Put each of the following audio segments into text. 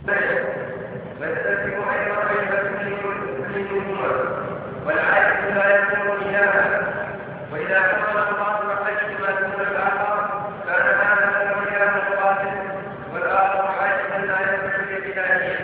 فاستسلموا أيضا منهما والعالم لا يكون إلها وإذا حصل الباطل فاجتمع دون الآخر كان هذا هو الإله القاتل والآخر عاجزا لا يكون بإلهية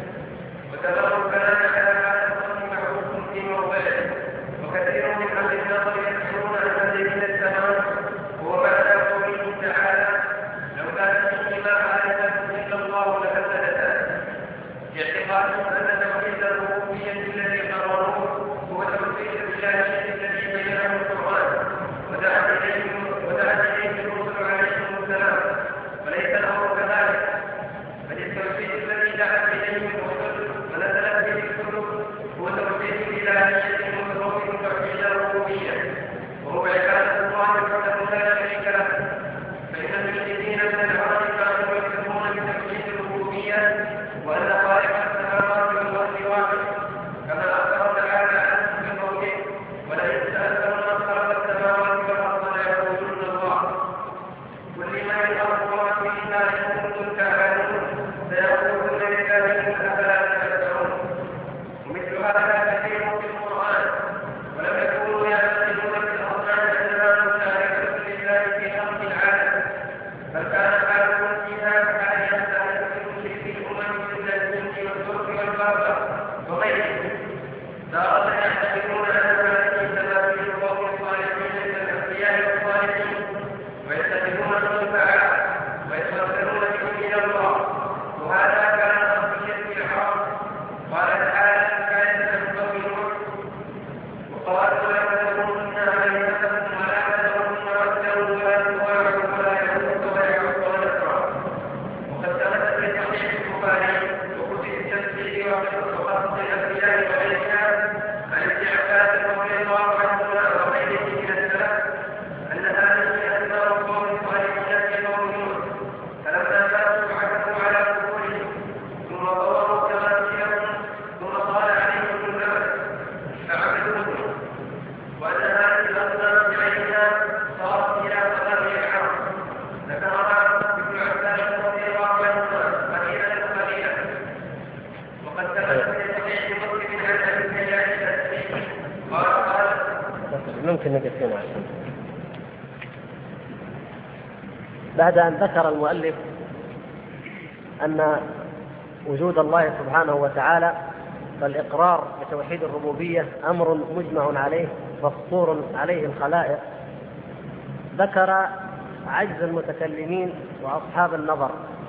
وتبرر كلام على هذا الظن معروف في موضعه وكثير من أهل النظر يذكرون أن دليل التمام هو معنى قوله تعالى لو كان فيهما آلهة إلا الله لفسدتا باعتقادهم أن توحيد الربوبية الذي قرروه هو توحيد الإلهية الذي بينه القرآن ودعت إليه الرسل عليهم السلام وليس الأمر كذلك بل التوحيد الذي دعت إليه الرسل ونزلت به الكتب هو توحيد الإلهية المتضمن توحيد الربوبية وهو عبادة الله وحده لا شريك له فإن المشركين من العرب كانوا يكفرون بتوحيد الربوبية وأن خالق السماوات والأرض واحد كما أخبر تعالى عنه في قوله ولئن سألتهم من خلق السماوات والأرض ليقولن الله قل لمن الأرض وما فيها إن كنتم تعلمون سيقولون لله أفلا تذكرون ومثل هذا كثير في القرآن ولم يكونوا يعتقدون في الأصنام أنها مشاركة لله في خلق العالم بل كان حالهم فيها كحالهم في الأمم مثل الجن والترك والبابا وغيرهم تارة يعتقدون أنها تماثيل قوم صالحين من الأنبياء والصالحين ويتخذون الشفعاء ويتوسلون بهم إلى الله وهذا كان أصلية العرب قال تعالى حكاية قوم نوح وقالوا لا تذرن آلهتكم ولا تذرن ودا ولا سواع ولا يغوث ويعوق ونسرا وقد ثبت في صحيح البخاري وكتب التفسير وقصص الأنبياء وغيرها عن ابن عباس رضي الله عنهما وغيره من السلف أن هذه أسماء قوم صالحين في قوم نوح فلما ماتوا عكفوا على قبورهم ثم طوروا تماثيلهم ثم طال عليهم الأمد فعبدوهم وأن هذه الأصنام بعينها صارت إلى مقام العرب ذكرها ابن عباس رضي الله عنهما قليلا وقد ثبت في صحيح مسلم عن أبي سعيد الخدري قال ممكن نقسمها بعد أن ذكر المؤلف أن وجود الله سبحانه وتعالى فالإقرار بتوحيد الربوبية أمر مجمع عليه مفطور عليه الخلائق ذكر عجز المتكلمين وأصحاب النظر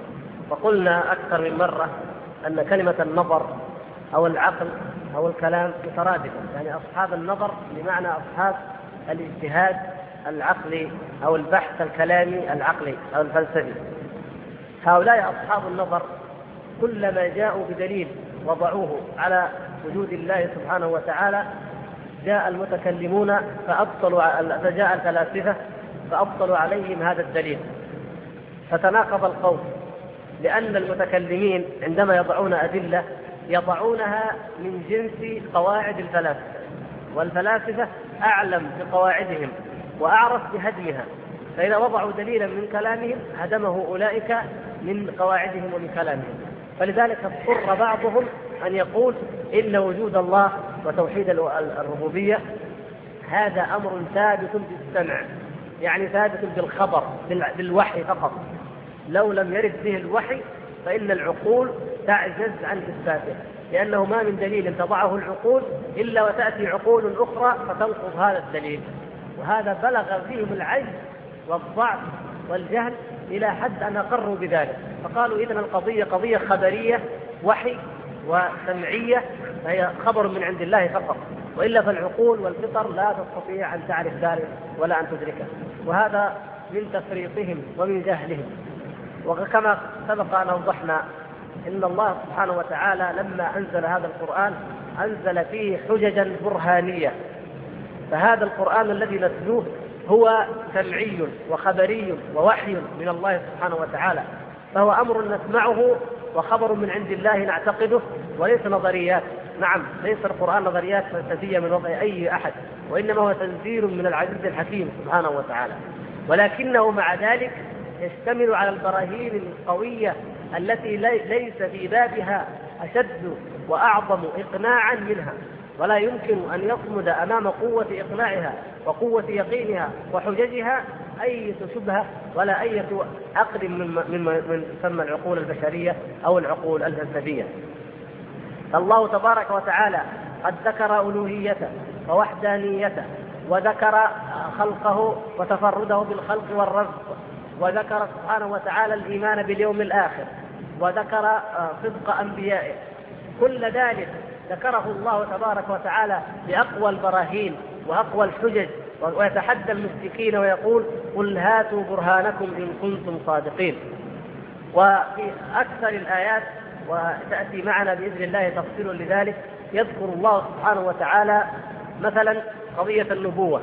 فقلنا أكثر من مرة أن كلمة النظر أو العقل أو الكلام مترادفة يعني أصحاب النظر بمعنى أصحاب الاجتهاد العقلي أو البحث الكلامي العقلي أو الفلسفي هؤلاء أصحاب النظر كلما جاءوا بدليل وضعوه على وجود الله سبحانه وتعالى جاء المتكلمون فجاء الفلاسفة فأبطلوا عليهم هذا الدليل فتناقض القول لأن المتكلمين عندما يضعون أدلة يضعونها من جنس قواعد الفلاسفة والفلاسفة أعلم بقواعدهم وأعرف بهدمها فإذا وضعوا دليلا من كلامهم هدمه أولئك من قواعدهم ومن كلامهم فلذلك اضطر بعضهم أن يقول إن وجود الله وتوحيد الربوبية هذا أمر ثابت بالسمع يعني ثابت بالخبر بالوحي فقط لو لم يرد به الوحي فإن العقول تعجز عن إثباته لأنه ما من دليل تضعه العقول إلا وتأتي عقول أخرى فتنقض هذا الدليل وهذا بلغ فيهم العجز والضعف والجهل إلى حد أن أقروا بذلك فقالوا إذن القضية قضية خبرية وحي وسمعية فهي خبر من عند الله فقط وإلا فالعقول والفطر لا تستطيع أن تعرف ذلك ولا أن تدركه وهذا من تفريطهم ومن جهلهم وكما سبق أن أوضحنا إن الله سبحانه وتعالى لما أنزل هذا القرآن أنزل فيه حججا برهانية فهذا القرآن الذي نتلوه هو سمعي وخبري ووحي من الله سبحانه وتعالى فهو أمر نسمعه وخبر من عند الله نعتقده وليس نظريات نعم ليس القرآن نظريات فلسفية من وضع أي أحد وإنما هو تنزيل من العزيز الحكيم سبحانه وتعالى ولكنه مع ذلك يشتمل على البراهين القوية التي ليس في بابها أشد وأعظم إقناعا منها، ولا يمكن أن يصمد أمام قوة إقناعها وقوة يقينها وحججها أي شبهة ولا أي عقل من تسمى العقول البشرية أو العقول الفلسفية. الله تبارك وتعالى قد ذكر ألوهيته ووحدانيته، وذكر خلقه وتفرده بالخلق والرزق، وذكر سبحانه وتعالى الإيمان باليوم الآخر، وذكر صدق أنبيائه. كل ذلك ذكره الله تبارك وتعالى بأقوى البراهين وأقوى الحجج، ويتحدى المشركين ويقول: قل هاتوا برهانكم إن كنتم صادقين. وفي أكثر الآيات، وتأتي معنا بإذن الله تفصيل لذلك، يذكر الله سبحانه وتعالى مثلا قضية النبوة.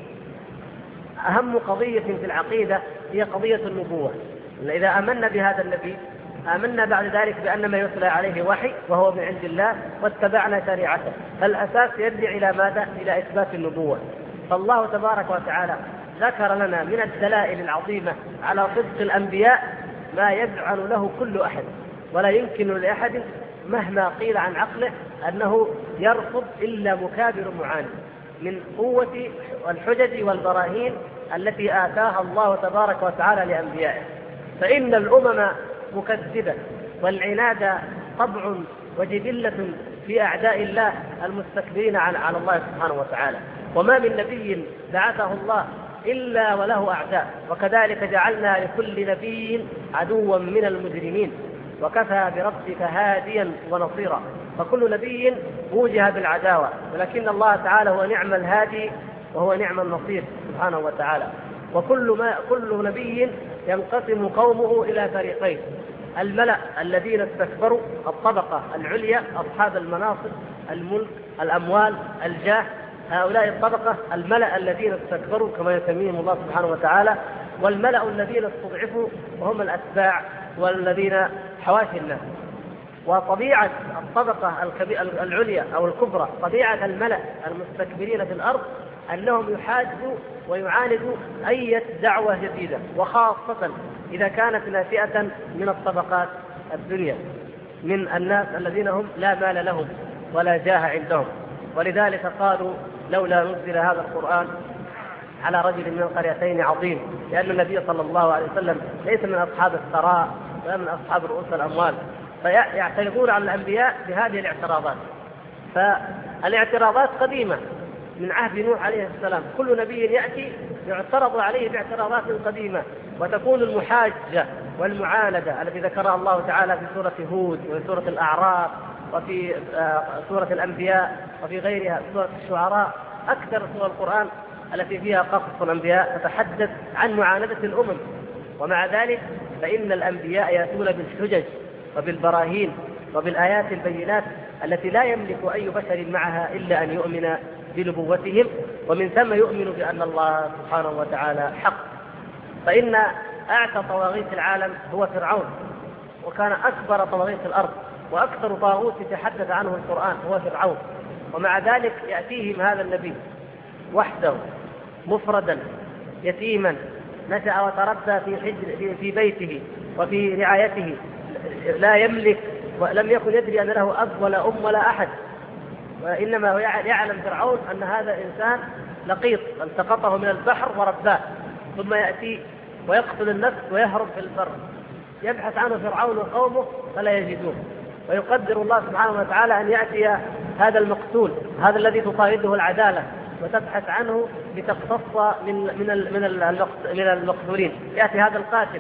أهم قضية في العقيدة هي قضية النبوة. إذا آمنا بهذا النبي آمنا بعد ذلك بأن ما يتلى عليه وحي وهو من عند الله واتبعنا شريعته، فالأساس يرجع إلى ماذا؟ إلى إثبات النبوة. فالله تبارك وتعالى ذكر لنا من الدلائل العظيمة على صدق الأنبياء ما يذعن له كل أحد، ولا يمكن لأحد مهما قيل عن عقله أنه يرفض إلا مكابر معاند من قوة الحجج والبراهين التي آتاها الله تبارك وتعالى لأنبيائه. فإن الأمم مكذبة، والعناد طبع وجبلة في أعداء الله المستكبرين على الله سبحانه وتعالى. وما من نبي بعثه الله إلا وله أعداء، وكذلك جعلنا لكل نبي عدوا من المجرمين، وكفى بربك هاديا ونصيرا. فكل نبي وجه بالعداوة، ولكن الله تعالى هو نعم الهادي وهو نعم النصير سبحانه وتعالى. كل نبي ينقسم قومه إلى فريقين: الملأ الذين استكبروا، الطبقة العليا، أصحاب المناصب، الملك، الأموال، الجاه، هؤلاء الطبقة الملأ الذين استكبروا كما يسميهم الله سبحانه وتعالى. والملأ الذين استضعفوا وهم الأتباع والذين حواشي الناس. وطبيعة الطبقة العليا أو الكبرى، طبيعة الملأ المستكبرين في الأرض، أنهم يحاجوا ويعاندوا أي دعوة جديدة، وخاصة إذا كانت ناشئة من الطبقات الدنيا، من الناس الذين هم لا مال لهم ولا جاه عندهم. ولذلك قالوا: لولا نزل هذا القرآن على رجل من القريتين عظيم، لأن النبي صلى الله عليه وسلم ليس من أصحاب الثراء ولا من أصحاب رؤوس الأموال، فيعترضون على الأنبياء بهذه الاعتراضات. فالاعتراضات قديمة من عهد نوح عليه السلام، كل نبي يأتي يعترض عليه باعتراضات قديمة، وتكون المحاجة والمعاندة التي ذكرها الله تعالى في سورة هود وفي سورة الأعراف وفي سورة الأنبياء وفي غيرها سورة الشعراء. أكثر سور القرآن التي فيها قصص الأنبياء تتحدث عن معاندة الأمم. ومع ذلك فإن الأنبياء يأتون بالحجج وبالبراهين وبالآيات البينات التي لا يملك أي بشر معها إلا أن يؤمن بنبوتهم، ومن ثم يؤمن بأن الله سبحانه وتعالى حق. فإن أعتى طواغيت العالم هو فرعون، وكان أكبر طواغيت الأرض وأكثر طاغوت يتحدث عنه القرآن هو فرعون. ومع ذلك يأتيهم هذا النبي وحده مفردا يتيما نشأ وتربى في بيته وفي رعايته، لا يملك ولم يكن يدري أن له أب ولا أم ولا أحد، وإنما يعلم فرعون أن هذا إنسان لقيط التقطه من البحر ورباه، ثم يأتي ويقتل النفس ويهرب في البر. يبحث عنه فرعون وقومه فلا يجدوه، ويقدر الله سبحانه وتعالى أن يأتي هذا المقتول، هذا الذي تطارده العدالة وتبحث عنه لتقتص من المقتولين. يأتي هذا القاتل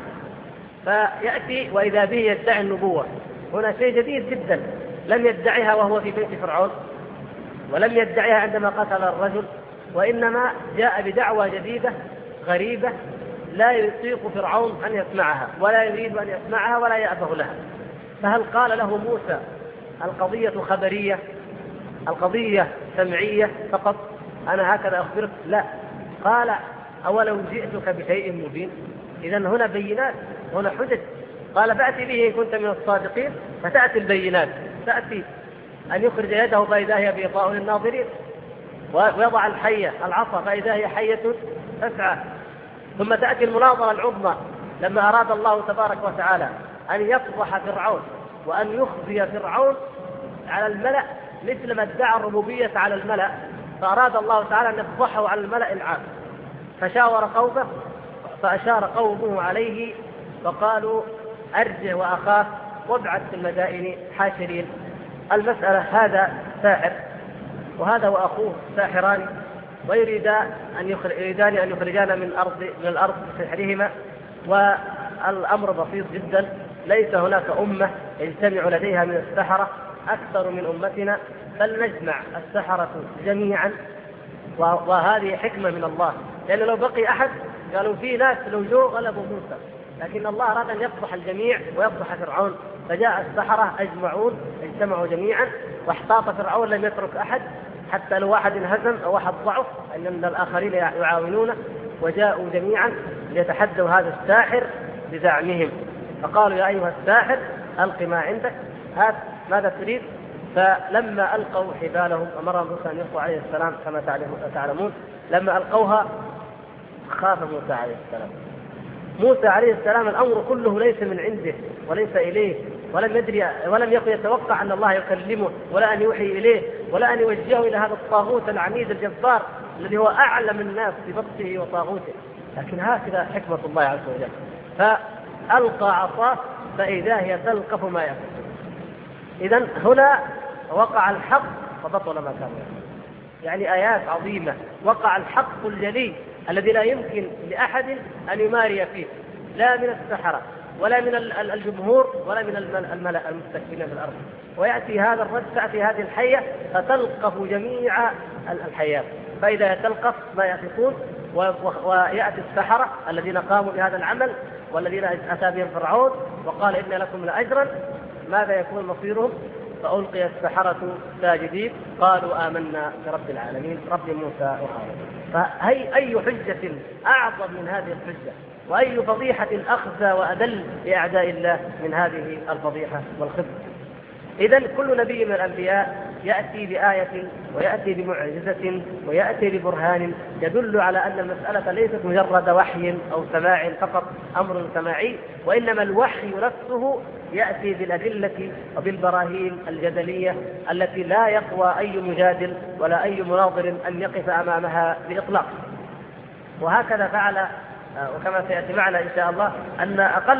فيأتي وإذا به يدعي النبوة. هنا شيء جديد جدا، لم يدعيها وهو في بيت فرعون، ولم يدعيها عندما قتل الرجل، وإنما جاء بدعوى جديدة غريبة لا يطيق فرعون أن يسمعها ولا يريد أن يسمعها ولا يأبه لها. فهل قال له موسى القضية خبرية، القضية سمعية فقط، أنا هكذا أخبرك؟ لا، قال: أولو جئتك بشيء مبين. إذن هنا بينات، هنا حجج. قال: فأتي به إن كنت من الصادقين. فتأتي البينات، تأتي أن يخرج يده فإذا هي بيضاء للناظرين، ويضع الحية العصا فإذا هي حية تسعى. ثم تأتي المناظرة العظمى لما أراد الله تبارك وتعالى أن يفضح فرعون وأن يخزي فرعون على الملأ مثل ما ادعى الربوبية على الملأ، فأراد الله تعالى أن يفضحه على الملأ العام، فشاور قومه فأشار قومه عليه فقالوا أرجه وأخاه وابعث في المدائن حاشرين. المسألة هذا ساحر وهذا وأخوه ساحران ويريدان أن يخرجانا من الأرض بسحرهما، والأمر بسيط جدا. ليس هناك أمة يجتمع لديها من السحرة أكثر من أمتنا، فلنجمع السحرة جميعا، وهذه حكمة من الله، لأن لو بقي أحد قالوا في ناس لو جو غلبوا موسى، لكن الله أراد أن يفضح الجميع ويفضح فرعون، فجاء السحرة أجمعون اجتمعوا جميعا، واحتاط فرعون لم يترك أحد حتى لو واحد انهزم أو واحد ضعف أن الآخرين يعاونونه، وجاءوا جميعا ليتحدوا هذا الساحر بزعمهم، فقالوا يا أيها الساحر ألق ما عندك، هات ماذا تريد؟ فلما ألقوا حبالهم أمر موسى أن يلقوا عليه السلام كما تعلمون، لما ألقوها خاف موسى عليه السلام. موسى عليه السلام الأمر كله ليس من عنده وليس إليه، ولم يكن يتوقع أن الله يكلمه ولا أن يوحي إليه ولا أن يوجهه إلى هذا الطاغوت العنيد الجبار الذي هو أعلم الناس ببطشه وطاغوته، لكن هكذا حكمة الله عز وجل. فألقى عصاه فإذا هي تلقف ما يفعل. إذن هنا وقع الحق فبطل ما كان يفعل، يعني آيات عظيمة. وقع الحق الجلي الذي لا يمكن لأحد أن يماري فيه، لا من السحرة ولا من الجمهور ولا من الملأ المستكبرين في الأرض. ويأتي هذا الرجل، تأتي هذه الحية فتلقف جميع الحيات، فإذا تلقف ما يأفكون، ويأتي السحرة الذين قاموا بهذا العمل والذين أتى بهم فرعون وقال إن لكم لأجرا، ماذا يكون مصيرهم؟ فألقي السحرة ساجدين قالوا آمنا برب العالمين رب موسى وهارون. فهي أي حجة أعظم من هذه الحجة، وأي فضيحة أخزى وأدل لأعداء الله من هذه الفضيحة والخزي. إذن كل نبي من الأنبياء يأتي بآية ويأتي بمعجزة ويأتي ببرهان يدل على أن المسألة ليست مجرد وحي أو سماع فقط، أمر سماعي، وإنما الوحي نفسه يأتي بالأدلة وبالبراهين الجدلية التي لا يقوى أي مجادل ولا أي مناظر أن يقف أمامها بإطلاق. وهكذا فعل، وكما سيأتي معنا إن شاء الله أن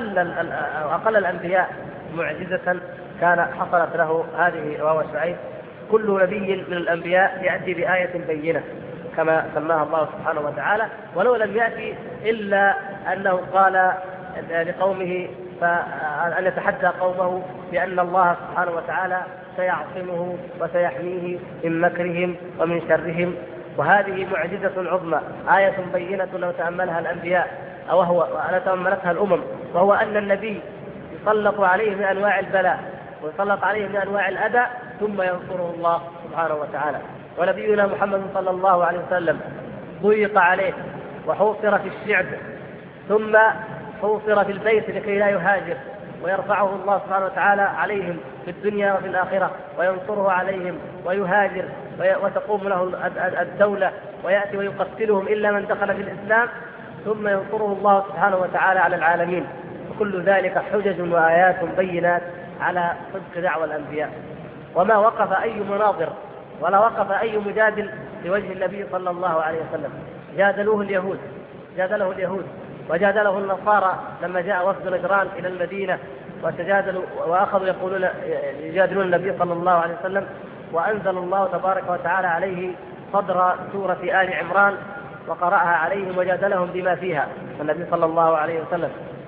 أقل الأنبياء معجزة كان حصلت له هذه، وهو شعيب. كل نبي من الأنبياء يأتي بآية بينة كما سماها الله سبحانه وتعالى، ولو لم يأتي إلا أنه قال لقومه أن يتحدى قومه بأن الله سبحانه وتعالى سيعصمه وسيحميه من مكرهم ومن شرهم. وهذه معجزة عظمى، آية بينة لو تأملها الأنبياء أو تأملتها الأمم، وهو أن النبي يسلط عليه من أنواع البلاء ويسلط عليه من أنواع الأذى ثم ينصره الله سبحانه وتعالى. ونبينا محمد صلى الله عليه وسلم ضيق عليه وحوصر في الشعب ثم حوصر في البيت لكي لا يهاجر، ويرفعه الله سبحانه وتعالى عليهم في الدنيا وفي الآخرة وينصره عليهم ويهاجر وتقوم له الدولة ويأتي ويقتلهم إلا من دخل في الإسلام، ثم ينصره الله سبحانه وتعالى على العالمين. وكل ذلك حجج وآيات بينات على صدق دعوى الأنبياء. وما وقف أي مناظر ولا وقف أي مجادل لوجه النبي صلى الله عليه وسلم. جادله اليهود وجادله النصارى لما جاء وفد نجران إلى المدينة وتجادلوا وأخذوا يجادلون النبي صلى الله عليه وسلم، وأنزل الله تبارك وتعالى عليه صدر سورة آل عمران وقرأها عليهم وجادلهم بما فيها النبي صلى الله عليه وسلم.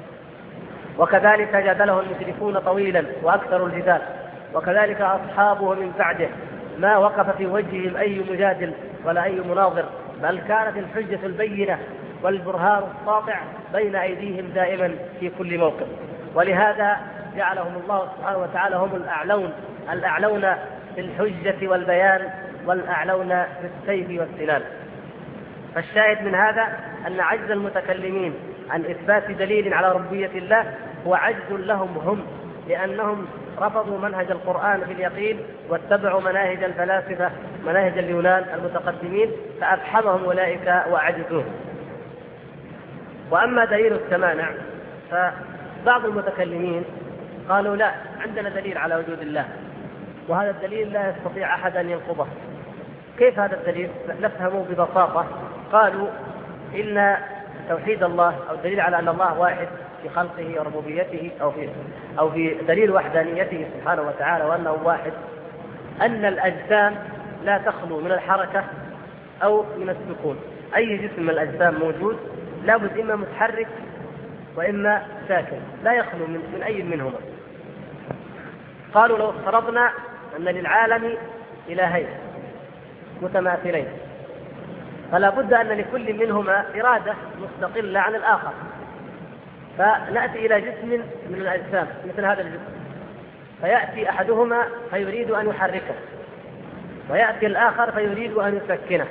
وكذلك جادله المشركون طويلا وأكثر الجدال، وكذلك أصحابه من بعده ما وقف في وجههم أي مجادل ولا أي مناظر، بل كانت الحجة البينة والبرهان الساطع بين أيديهم دائما في كل موقف. ولهذا جعلهم الله سبحانه وتعالى هم الأعلون في الحجة والبيان والأعلون في السيف والسنان. فالشاهد من هذا أن عجز المتكلمين عن إثبات دليل على ربوبية الله هو عجز لهم هم، لأنهم رفضوا منهج القرآن باليقين واتبعوا مناهج الفلاسفة مناهج اليونان المتقدمين فأفحمهم أولئك وعجزوه. وأما دليل التمانع فبعض المتكلمين قالوا لا، عندنا دليل على وجود الله، وهذا الدليل لا يستطيع أحد أن ينقضه. كيف هذا الدليل؟ نفهمه ببساطة. قالوا إن توحيد الله أو الدليل على أن الله واحد في خلقه وربوبيته أو في دليل وحدانيته سبحانه وتعالى وأنه واحد، أن الأجسام لا تخلو من الحركة أو من السكون. أي جسم من الأجسام موجود لابد إما متحرك وإما ساكن، لا يخلو من أي منهما. قالوا لو افترضنا أن للعالم إلهين متماثلين فلا بد أن لكل منهما إرادة مستقلة عن الآخر، فنأتي إلى جسم من الأجسام مثل هذا الجسم، فيأتي أحدهما فيريد أن يحركه، ويأتي الآخر فيريد أن يسكنه،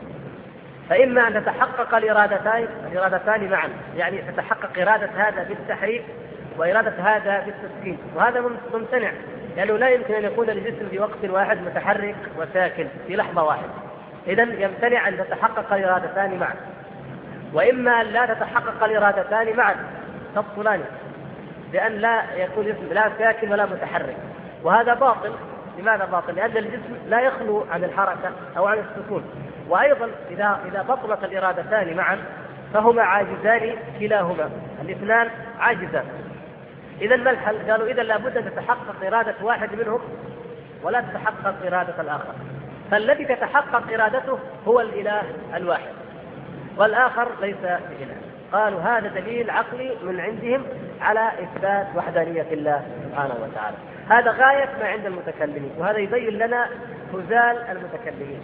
فإما أن تتحقق الإرادتان معا، يعني تتحقق إرادة هذا بالتحريك وإرادة هذا بالتسكين، وهذا ممتنع لأنه لا يمكن أن يكون الجسم في وقت واحد متحرك وساكن في لحظة واحدة. إذن يمتنع أن تتحقق الإرادتان معا، وإما أن لا تتحقق الإرادتان معا تفصلان، بأن لا يكون جسم لا ساكن ولا متحرك، وهذا باطل. لماذا باطل؟ لأن الجسم لا يخلو عن الحركة أو عن السكون، وأيضا إذا بطلت الإرادتان معا فهما عاجزان كلاهما، الاثنان عاجزان. إذا ما الحل؟ قالوا إذا لابد أن تتحقق إرادة واحد منهم ولا تتحقق إرادة الآخر، فالذي تتحقق إرادته هو الإله الواحد والآخر ليس بإله. قالوا هذا دليل عقلي من عندهم على إثبات وحدانية الله سبحانه وتعالى. هذا غاية ما عند المتكلمين، وهذا يبين لنا هزال المتكلمين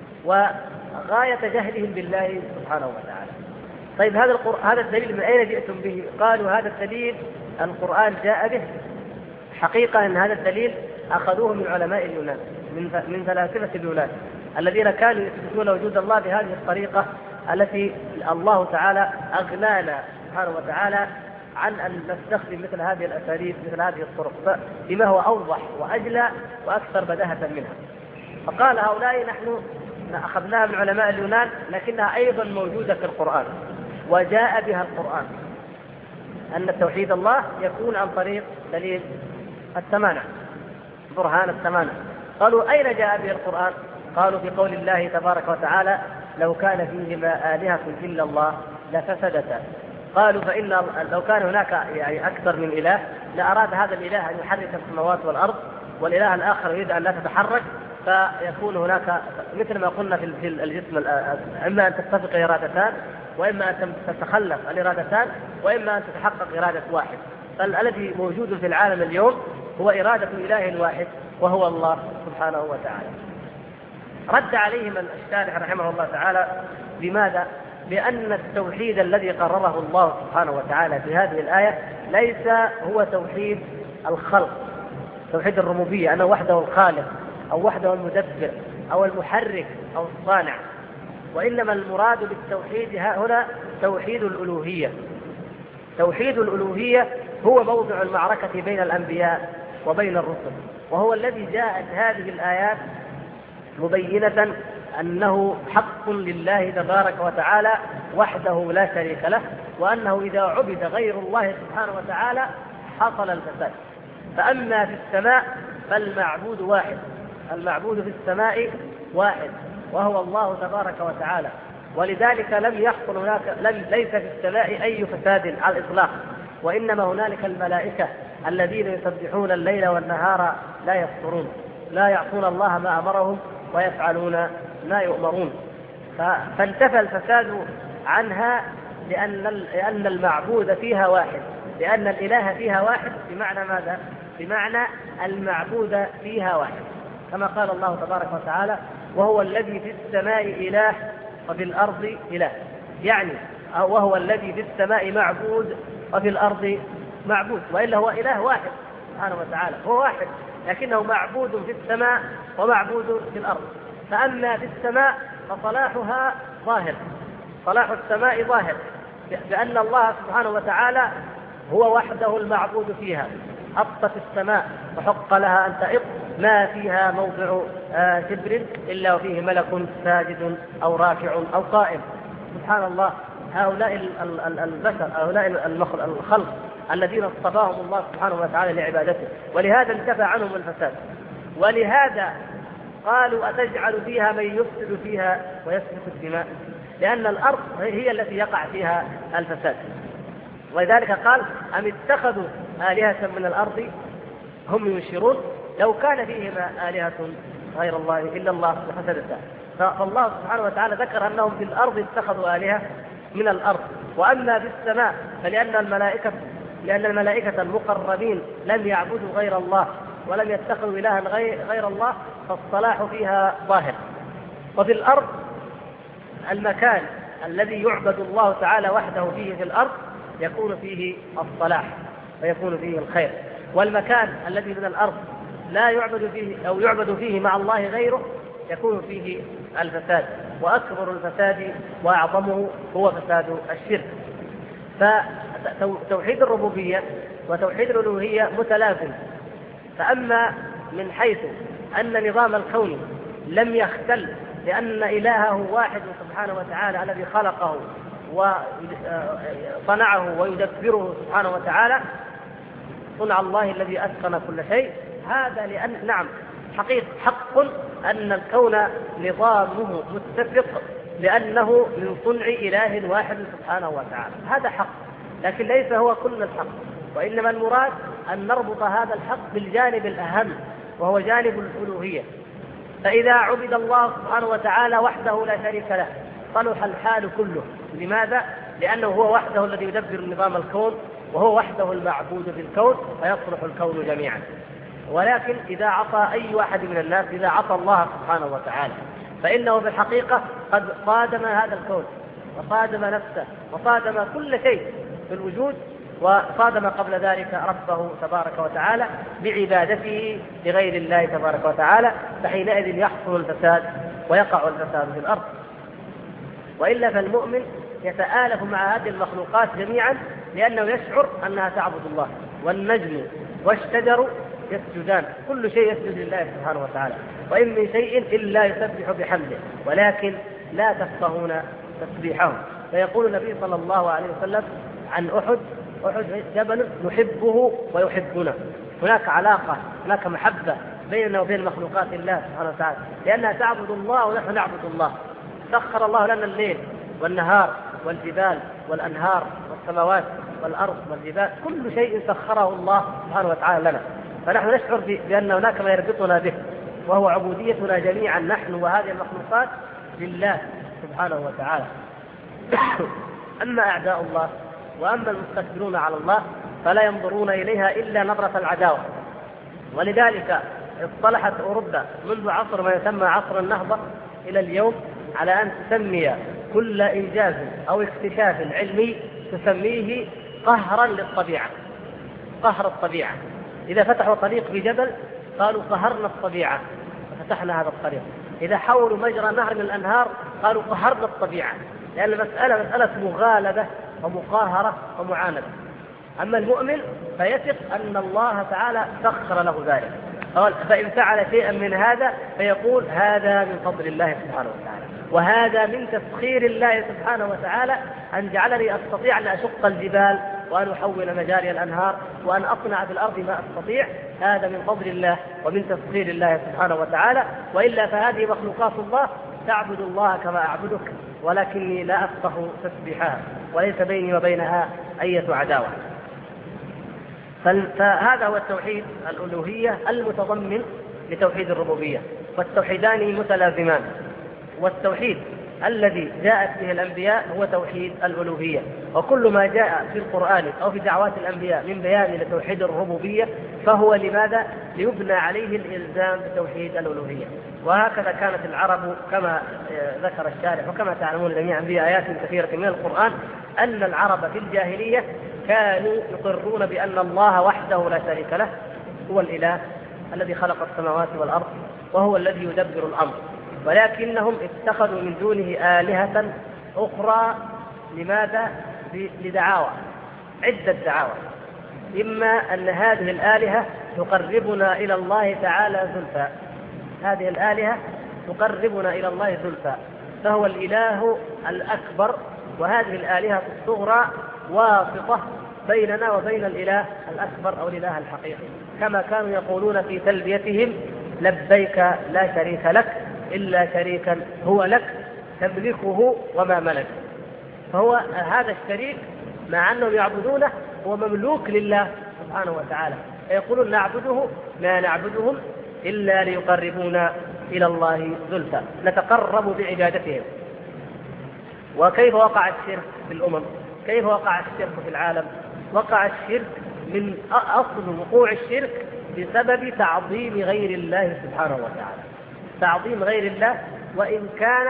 وغاية جهلهم بالله سبحانه وتعالى. طيب هذا الدليل من أين جئتم به؟ قالوا هذا الدليل القرآن جاء به. حقيقة أن هذا الدليل أخذوه من علماء اليونان، من فلاسفة اليونان الذين كانوا يثبتون وجود الله بهذه الطريقة التي الله تعالى أغنانا سبحانه وتعالى عن أن نستخدم مثل هذه الأساليب مثل هذه الطرق بما هو أوضح وأجلى وأكثر بداهة منها. فقال هؤلاء نحن أخذناها من علماء اليونان لكنها أيضا موجودة في القرآن وجاء بها القرآن، أن توحيد الله يكون عن طريق دليل التمانع، برهان التمانع. قالوا أين جاء به القرآن؟ قالوا في قول الله تبارك وتعالى لو كان فيهما آلهة إلا الله لفسدتا. قالوا فإن لو كان هناك يعني أكثر من إله لأراد هذا الإله أن يحرك السماوات والأرض والإله الآخر يريد أن لا تتحرك، فيكون هناك مثل ما قلنا في الجسم إما أن تتفق إرادتان وإما أن تتخلف الإرادتان وإما أن تتحقق إرادة واحد. فالذي موجود في العالم اليوم هو إرادة إله واحد وهو الله سبحانه وتعالى. رد عليهم الشارح رحمه الله تعالى بماذا؟ بأن التوحيد الذي قرره الله سبحانه وتعالى في هذه الآية ليس هو توحيد الخلق، توحيد الربوبية أنه وحده الخالق أو وحده المدبر أو المحرك أو الصانع، وإنما المراد بالتوحيد هنا توحيد الألوهية. توحيد الألوهية هو موضع المعركة بين الأنبياء وبين الرسل، وهو الذي جاءت هذه الآيات مبينة أنه حق لله تبارك وتعالى وحده لا شريك له، وأنه إذا عبد غير الله سبحانه وتعالى حصل الفساد. فأما في السماء فالمعبود واحد، المعبود في السماء واحد وهو الله تبارك وتعالى، ولذلك لم يحصل هناك ليس في السماء أي فساد على الإطلاق، وإنما هنالك الملائكة الذين يسبحون الليل والنهار لا يفطرون، لا يعصون الله ما أمرهم ويفعلون ما يؤمرون. فانتفى الفساد عنها لأن المعبود فيها واحد، لأن الإله فيها واحد، بمعنى ماذا؟ بمعنى المعبود فيها واحد، كما قال الله تبارك وتعالى وهو الذي في السماء إله وفي الأرض إله، يعني وهو الذي في السماء معبود وفي الأرض معبود، وإلا هو إله واحد سبحانه وتعالى، هو واحد لكنه معبود في السماء ومعبود في الأرض. فأما في السماء فصلاحها ظاهر، صلاح السماء ظاهر بأن الله سبحانه وتعالى هو وحده المعبود فيها. أطت السماء وحق لها أن تئط ما فيها موضع شبر إلا وفيه ملك ساجد أو راكع أو قائم. سبحان الله، هؤلاء البشر، هؤلاء الخلق الذين اصطفاهم الله سبحانه وتعالى لعبادته، ولهذا انتفى عنهم الفساد. ولهذا قالوا أتجعل فيها من يفسد فيها ويسفك الدماء، لأن الأرض هي التي يقع فيها الفساد. ولذلك قال أم اتخذوا آلهة من الأرض هم ينشرون لو كان فيهما آلهة غير الله إلا الله لفسدتا. فالله سبحانه وتعالى ذكر أنهم في الأرض اتخذوا آلهة من الأرض. وأما في السماء فلأن الملائكة المقربين لم يعبدوا غير الله ولم يتخذوا إلها غير الله، فالصلاح فيها ظاهر. وفي الأرض المكان الذي يعبد الله تعالى وحده فيه في الأرض يكون فيه الصلاح ويكون فيه الخير، والمكان الذي من الأرض لا يعبد فيه أو يعبد فيه مع الله غيره يكون فيه الفساد، وأكبر الفساد وأعظمه هو فساد الشرك. فتوحيد الربوبية وتوحيد الألوهية متلازم. فأما من حيث أن نظام الكون لم يختل لأن إلهه واحد سبحانه وتعالى الذي خلقه وصنعه ويدبره سبحانه وتعالى، صنع الله الذي أتقن كل شيء، هذا لأن نعم حق أن الكون نظامه متفق لأنه من صنع إله واحد سبحانه وتعالى، هذا حق، لكن ليس هو كل الحق. وإنما المراد أن نربط هذا الحق بالجانب الأهم وهو جانب الألوهية. فإذا عبد الله سبحانه وتعالى وحده لا شريك له صلح الحال كله. لماذا؟ لأنه هو وحده الذي يدبر نظام الكون، وهو وحده المعبود في الكون، فيصلح الكون جميعا. ولكن إذا عصى أي واحد من الناس، إذا عصى الله سبحانه وتعالى، فإنه في الحقيقة قد صادم هذا الكون وصادم نفسه وصادم كل شيء في الوجود، وصادم قبل ذلك ربه تبارك وتعالى بعبادته لغير الله تبارك وتعالى، فحينئذ يحصل الفساد ويقع الفساد في الأرض. وإلا فالمؤمن يتآلف مع هذه المخلوقات جميعا لأنه يشعر أنها تعبد الله، والنجم والشجر يسجدان، كل شيء يسجد لله سبحانه وتعالى، وإن من شيء إلا يسبح بحمده ولكن لا تفقهون تسبيحهم. فيقول النبي صلى الله عليه وسلم عن أحد جبل نحبه ويحبنا. هناك علاقة، هناك محبة بيننا وبين مخلوقات الله سبحانه وتعالى، لأنها تعبد الله ونحن نعبد الله. سخر الله لنا الليل والنهار والجبال والأنهار والسماوات والأرض والجبال، كل شيء سخره الله سبحانه وتعالى لنا، فنحن نشعر بأن هناك ما يربطنا به، وهو عبوديتنا جميعا نحن وهذه المخلوقات لله سبحانه وتعالى. أما أعداء الله وأما المستكبرون على الله فلا ينظرون إليها إلا نظرة العداوة. ولذلك اصطلحت أوروبا منذ عصر ما يسمى عصر النهضة إلى اليوم على أن تسمي كل إنجاز أو اكتشاف علمي تسميه قهرا للطبيعة، قهر الطبيعة. إذا فتحوا طريق في جبل قالوا قهرنا الطبيعة ففتحنا هذا الطريق، إذا حولوا مجرى نهر من الأنهار قالوا قهرنا الطبيعة، لأن المسألة مسألة مغالبة ومقاهرة ومعاندة. أما المؤمن فيثق أن الله تعالى سخر له ذلك، فإن فعل شيئا من هذا فيقول هذا من فضل الله سبحانه وتعالى، وهذا من تسخير الله سبحانه وتعالى أن جعلني أستطيع أن أشق الجبال وأن أحول مجاري الأنهار وأن أصنع في الأرض ما أستطيع، هذا من فضل الله ومن تسخير الله سبحانه وتعالى. وإلا فهذه مخلوقات الله تعبد الله كما أعبدك، ولكني لا أفقه تسبيحها وليس بيني وبينها أي عداوة. فهذا هو التوحيد الألوهية المتضمن لتوحيد الربوبية، والتوحيدان متلازمان. والتوحيد الذي جاءت به الأنبياء هو توحيد الألوهية، وكل ما جاء في القرآن أو في دعوات الأنبياء من بيان لتوحيد الربوبية فهو لماذا؟ ليبنى عليه الإلزام بتوحيد الألوهية. وهكذا كانت العرب كما ذكر الشارح وكما تعلمون جميعا بآيات كثيرة من القرآن أن العرب في الجاهلية كانوا يقرون بأن الله وحده لا شريك له هو الإله الذي خلق السماوات والأرض وهو الذي يدبر الأمر، ولكنهم اتخذوا من دونه آلهة أخرى. لماذا؟ لدعاوى، عدة دعاوى. إما أن هذه الآلهة تقربنا إلى الله تعالى زلفى، هذه الآلهة تقربنا إلى الله زلفى، فهو الإله الأكبر، وهذه الآلهة الصغرى واسطة بيننا وبين الإله الأكبر أو الإله الحقيقي، كما كانوا يقولون في تلبيتهم: لبيك لا شريك لك إلا شريكا هو لك تملكه وما ملك. فهو هذا الشريك مع أنهم يعبدونه هو مملوك لله سبحانه وتعالى، يقولون: نعبده ما نعبدهم إلا ليقربونا إلى الله زلفى، نتقرب بعبادتهم. وكيف وقع الشرك في الأمم؟ كيف وقع الشرك في العالم؟ وقع الشرك من أصل وقوع الشرك بسبب تعظيم غير الله سبحانه وتعالى، تعظيم غير الله، وإن كان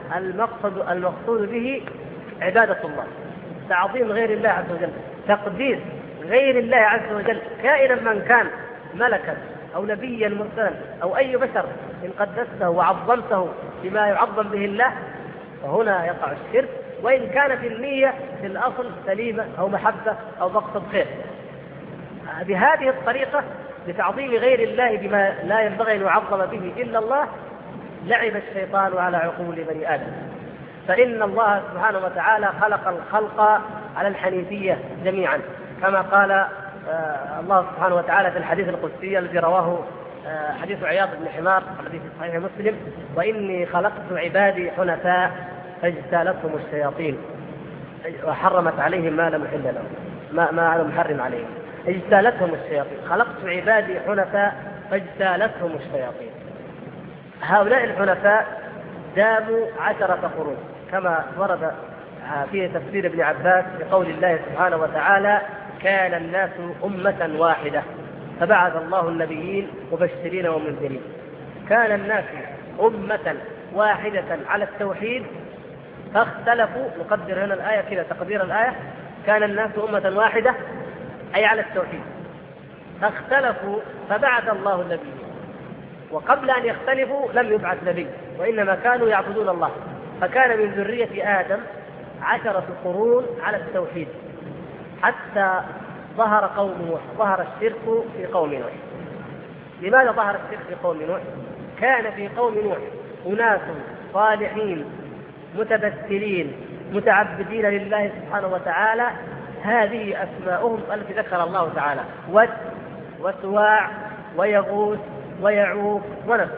المقصود به عبادة الله. تعظيم غير الله عز وجل، تقديس غير الله عز وجل كائنا من كان، ملكا أو نبيا مرسلا أو أي بشر، إن قدسته وعظمته بما يعظم به الله فهنا يقع الشرك، وإن كانت النية في الأصل سليمة أو محبة أو مقصد خير. بهذه الطريقة بتعظيم غير الله بما لا ينبغي أن يعظم به إلا الله لعب الشيطان على عقول بني آدم. فإن الله سبحانه وتعالى خلق الخلق على الحنيفية جميعا، كما قال الله سبحانه وتعالى في الحديث القدسي الذي رواه حديث عياض بن حمار الذي في صحيح مسلم: وإني خلقت عبادي حنفاء فاجتالتهم الشياطين وحرمت عليهم ما لم يحل لهم، ما لم يحرم عليهم. اجتالتهم الشياطين، خلقت عبادي حنفاء فاجتالتهم الشياطين. هؤلاء الحنفاء داموا 10 قرون، كما ورد في تفسير ابن عباس بقول الله سبحانه وتعالى: كان الناس أمة واحدة فبعث الله النبيين مبشرين ومنذرين. كان الناس أمة واحدة على التوحيد فاختلفوا. نقدر هنا الآية كذا تقدير الآية: كان الناس أمة واحدة أي على التوحيد، فاختلفوا فبعث الله النبيين. وقبل أن يختلفوا لم يبعث نبي، وإنما كانوا يعبدون الله. فكان من ذرية آدم 10 قرون على التوحيد حتى ظهر قوم نوح، ظهر الشرك في قوم نوح. لماذا ظهر الشرك في قوم نوح؟ كان في قوم نوح أناس صالحين متبتلين متعبدين لله سبحانه وتعالى، هذه أسماؤهم التي ذكر الله تعالى: ود وسواع ويغوث ويعوق ونسر.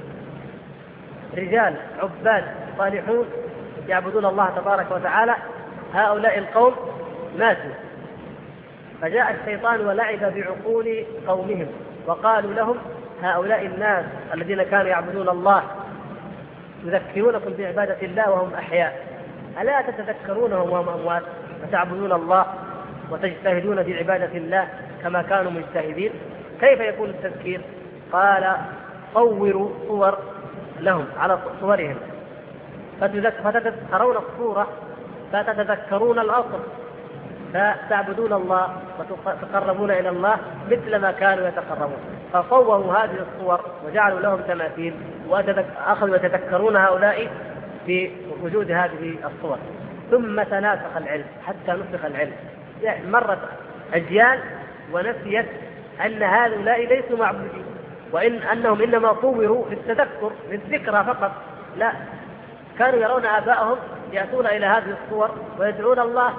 رجال عباد صالحون يعبدون الله تبارك وتعالى. هؤلاء القوم ماتوا، فجاء الشيطان ولعب بعقول قومهم وقالوا لهم: هؤلاء الناس الذين كانوا يعبدون الله يذكرونكم بعبادة الله وهم أحياء، ألا تتذكرونهم وهم أموات فتعبدون الله وتجتهدون في عبادة الله كما كانوا مجتهدين؟ كيف يكون التذكير؟ قال: صوروا صور لهم على صورهم فتتذكرون الصورة فتتذكرون الأصل، فتعبدون الله وتقربون إلى الله مثل ما كانوا يتقربون. فصوروا هذه الصور وجعلوا لهم تماثيل، وأخذوا يتذكرون هؤلاء في وجود هذه الصور. ثم تناسخ العلم حتى نسخ العلم، يعني مرت أجيال ونسيت أن هؤلاء ليسوا معبودين، وإن أنهم إنما صوروا للتذكر للذكرى فقط. لا، كانوا يرون آباءهم يأتون إلى هذه الصور ويدعون الله،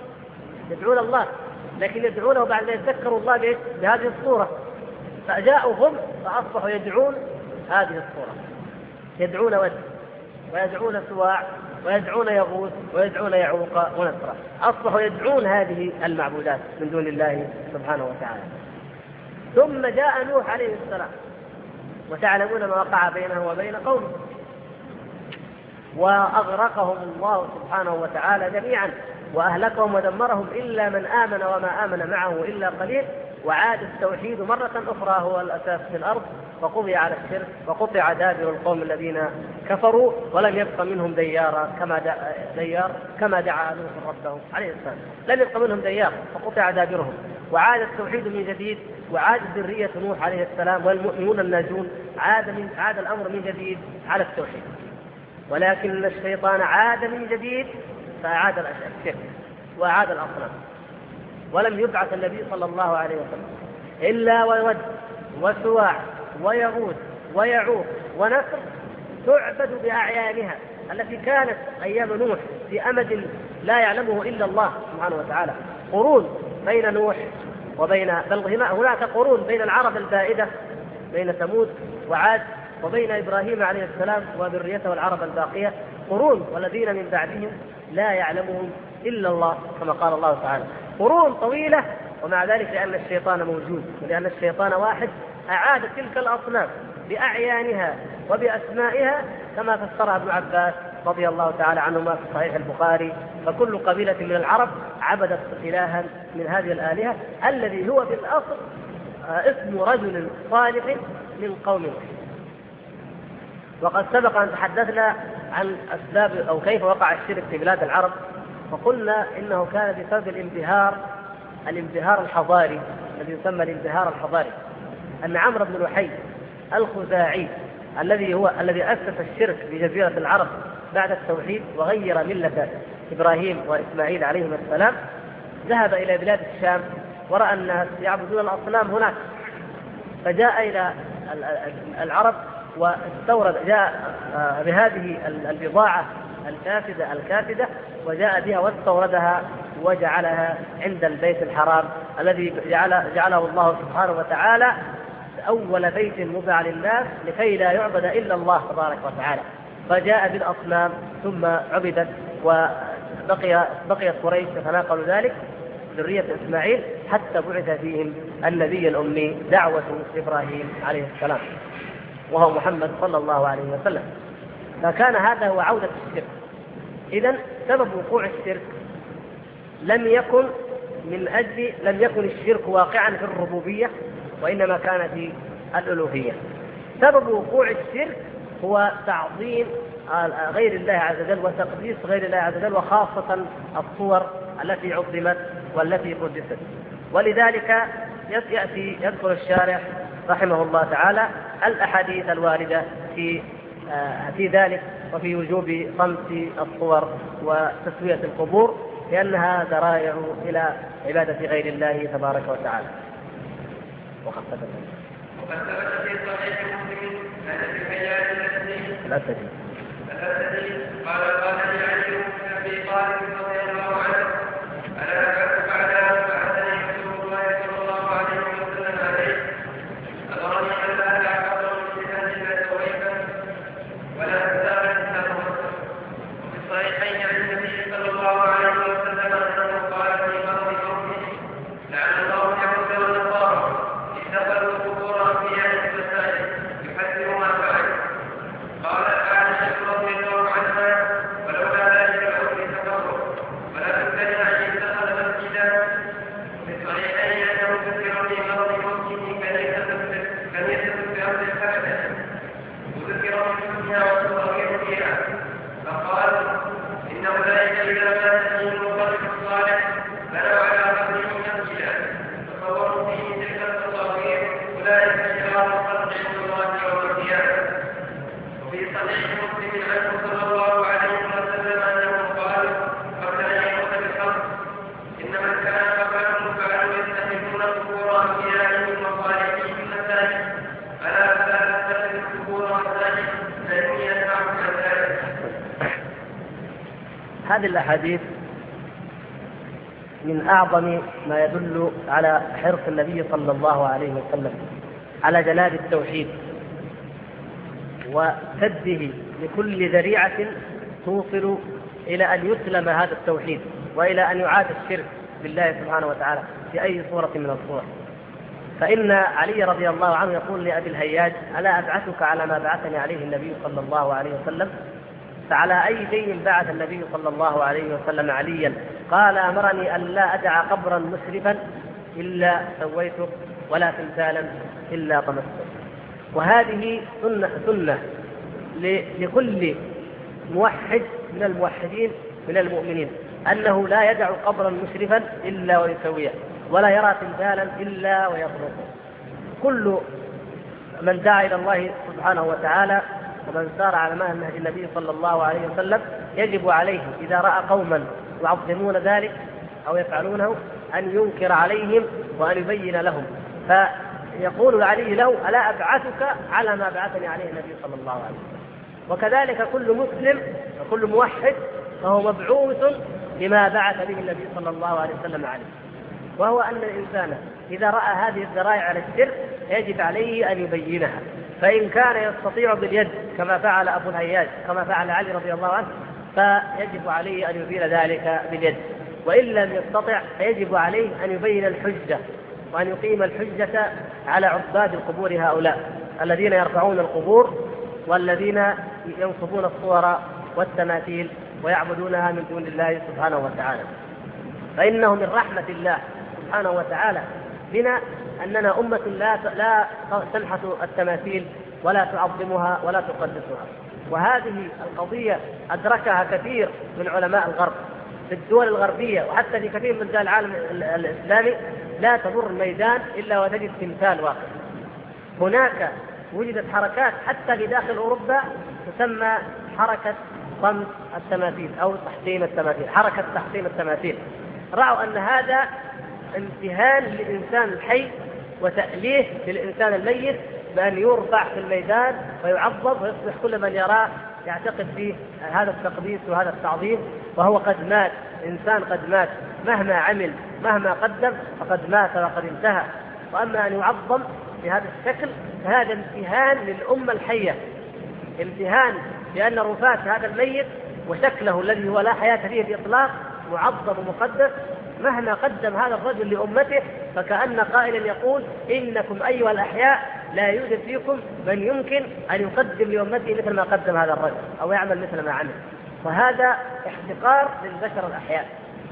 لكن يدعونه بعد أن يتذكروا الله بهذه الصورة. فجاءوا هم فأصبحوا يدعون هذه الصورة، يدعون ود ويدعون سواع ويدعون يغوث ويدعون يعوق ونسرا. أصبحوا يدعون هذه المعبودات من دون الله سبحانه وتعالى. ثم جاء نوح عليه السلام، وتعلمون ما وقع بينه وبين قومه، وأغرقهم الله سبحانه وتعالى جميعا وأهلكهم ودمرهم إلا من آمن وما آمن معه إلا قليل. وعاد التوحيد مرة أخرى هو الأساس في الأرض، وقضي على الشرك وقطع دابر القوم الذين كفروا، ولم يبق منهم ديار كما دعا نوح ربه عليه السلام. لم يبق منهم ديار فقطع دابرهم، وعاد التوحيد من جديد، وعاد ذرية نوح عليه السلام والمؤمنون الناجون، عاد الأمر من جديد على التوحيد. ولكن الشيطان عاد من جديد فأعاد الشرك وأعاد الأصنام. ولم يبعث النبي صلى الله عليه وسلم إلا وود وسواع ويغوث ويعوق ونسر تعبد بأعيانها التي كانت أيام نوح في أمد لا يعلمه إلا الله سبحانه وتعالى، قرون بين نوح وبين بل هناك قرون بين العرب البائدة بين ثمود وعاد وبين إبراهيم عليه السلام وذريته والعرب الباقية قرون، والذين من بعدهم لا يعلمهم إلا الله كما قال الله تعالى، قرون طويلة. ومع ذلك لأن الشيطان موجود ولأن الشيطان واحد أعاد تلك الأصنام بأعيانها وبأسمائها كما فسرها ابن عباس رضي الله تعالى عنهما في صحيح البخاري: فكل قبيلة من العرب عبدت إلها من هذه الآلهة الذي هو بالأصل اسم رجل صالح من قوم نوح. وقد سبق أن تحدثنا عن أسباب أو كيف وقع الشرك في بلاد العرب، وقلنا إنه كان بسبب الانبهار الحضاري الذي يسمى الانبهار الحضاري، أن عمرو بن لحي الخزاعي الذي أسس الشرك في جزيرة العرب بعد التوحيد وغير ملة إبراهيم وإسماعيل عليهما السلام، ذهب إلى بلاد الشام ورأى الناس يعبدون الأصنام هناك، فجاء إلى العرب واستورد، جاء بهذه البضاعة الكافدة وجاء بها واستوردها وجعلها عند البيت الحرام الذي جعله الله سبحانه وتعالى أول بيت وضع للناس لكي لا يعبد إلا الله تبارك وتعالى. فجاء بالأصنام ثم عبدت، وبقيت قريش تتناقل ذلك ذرية إسماعيل حتى بعث فيهم النبي الأمي دعوة إبراهيم عليه السلام وهو محمد صلى الله عليه وسلم. فكان هذا هو عودة الشرك. إذن سبب وقوع الشرك لم يكن الشرك واقعا في الربوبية، وإنما كان في الألوهية. سبب وقوع الشرك هو تعظيم غير الله عز وجل وتقديس غير الله عز وجل، وخاصة الصور التي عظمت والتي قدست. ولذلك يذكر الشارح رحمه الله تعالى الأحاديث الواردة في ذلك وفي وجوب صمت الصور وتسوية القبور، لأنها ذرائع إلى عبادة غير الله تبارك وتعالى. وقد ثبت في صحيح مسلم أن في حياة الأسدي قال لي علي بن أبي طالب رضي الله عنه: ألا أبعث بعدها فبعثني رسول الله صلى الله عليه وسلم عليه أمرني أن لا أدع قبرا من أهل سويفا ولا أستغرق له. وفي الصحيحين عن النبي صلى الله عليه وسلم أنه قال في مرض قومه: لعن الله اليهود والنصارى اتخذوا قبور أنبيائهم مساجد يحذر ما فعل. قال عائشة رضي الله عنها: ولولا ذلك لأخذ تقرب ولا تمتنع أن يتخذ مسجدا. في الصحيحين أنه ذكر في مرض موته كنيسة في أرض الكعبة وذكر من دنيا وصغير فيها، فقال: إن أولئك إذا مات فيهم الرجل الصالح بنوا على قبره مسجدا تصوروا فيه تلك التصاوير، أولئك شرار الخلق عند الله يوم القيامة. وفي صحيح مسلم عنه صلى الله عليه وسلم أنه قال قبل أن يموت بالحق: إن من كان قبلهم فعلوا يتخذون قبور أنبيائهم وصالحين مساجد، فلا تتخذوا قبور مساجد فإني ينفعكم عن ذلك. هذه الأحاديث من أعظم ما يدل على حرص النبي صلى الله عليه وسلم على جلال التوحيد وسده لكل ذريعة توصل إلى أن يسلم هذا التوحيد وإلى أن يعاد الشرك بالله سبحانه وتعالى في أي صورة من الصور. فإن علي رضي الله عنه يقول لأبي الهياج: ألا أبعثك على ما بعثني عليه النبي صلى الله عليه وسلم؟ فعلى أي شيء بعث النبي صلى الله عليه وسلم عليا؟ قال: أمرني أن لا أدع قبرا مسرفا إلا سويته ولا تمثالا إلا طمسته. وهذه سنة لكل موحد من الموحدين من المؤمنين، أنه لا يدع قبرا مسرفا إلا ويسويه، ولا يرى تمثالا إلا ويطمسه. كل من دعا إلى الله سبحانه وتعالى ومن سار على منهج النبي صلى الله عليه وسلم يجب عليه إذا رأى قوما يعظمون ذلك أو يفعلونه أن ينكر عليهم وأن يبين لهم. فيقول علي له: ألا أبعثك على ما بعثني عليه النبي صلى الله عليه وسلم. وكذلك كل مسلم وكل موحد فهو مبعوث بما بعث به النبي صلى الله عليه وسلم عليه. وهو أن الإنسان إذا رأى هذه الذرائع على الشرك يجب عليه أن يبينها، فإن كان يستطيع باليد كما فعل أبو الهياج كما فعل علي رضي الله عنه فيجب عليه أن يبين ذلك باليد، وإن لم يستطع فيجب عليه أن يبين الحجة وأن يقيم الحجة على عباد القبور هؤلاء الذين يرفعون القبور والذين ينصبون الصور والتماثيل ويعبدونها من دون الله سبحانه وتعالى. فإنه من رحمة الله سبحانه وتعالى بنا أننا أمة لا تنحت التماثيل ولا تعظمها ولا تقدسها. وهذه القضية أدركها كثير من علماء الغرب في الدول الغربية، وحتى في كثير من دول العالم الإسلامي لا تمر الميدان إلا وتجد تمثال واقع. هناك وجدت حركات حتى في داخل أوروبا تسمى حركة صمت التماثيل أو تحطيم التماثيل، حركة تحطيم التماثيل. رأوا أن هذا امتهان للإنسان الحي وتأليه للإنسان الميت بأن يرفع في الميدان ويعظم ويصبح كل من يراه يعتقد فيه هذا التقديس وهذا التعظيم، وهو قد مات، إنسان قد مات مهما عمل مهما قدم فقد مات وقد انتهى. وأما أن يعظم بهذا الشكل فهذا امتهان للأمة الحية، امتهان لأن رفاة هذا الميت وشكله الذي هو لا حياة فيه بإطلاق معظم ومقدس مهما قدم هذا الرجل لأمته، فكأن قائلا يقول إنكم أيها الأحياء لا يوجد فيكم من يمكن أن يقدم لأمته مثل ما قدم هذا الرجل أو يعمل مثل ما عمل. وهذا احتقار للبشر الأحياء،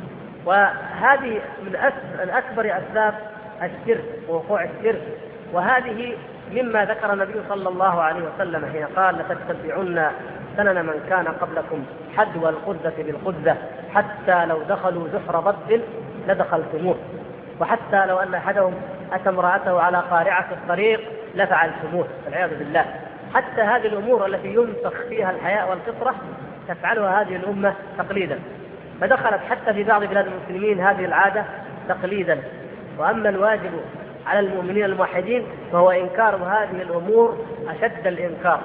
وهذه من أكبر أسباب الشرك ووقوع الشرك. وهذه مما ذكر النبي صلى الله عليه وسلم حين قال لتتبعن سنن من كان قبلكم حذو القذة بالقذة حتى لو دخلوا جحر ضب لدخلتموه، وحتى لو أن أحدهم أتى امرأته على قارعة الطريق لفعلتموه والعياذ بالله. حتى هذه الأمور التي ينسخ فيها الحياء والفطرة تفعلها هذه الأمة تقليدا، فدخلت حتى في بعض بلاد المسلمين هذه العادة تقليدا. وأما الواجب على المؤمنين الموحدين فهو إنكار هذه الأمور أشد الإنكار،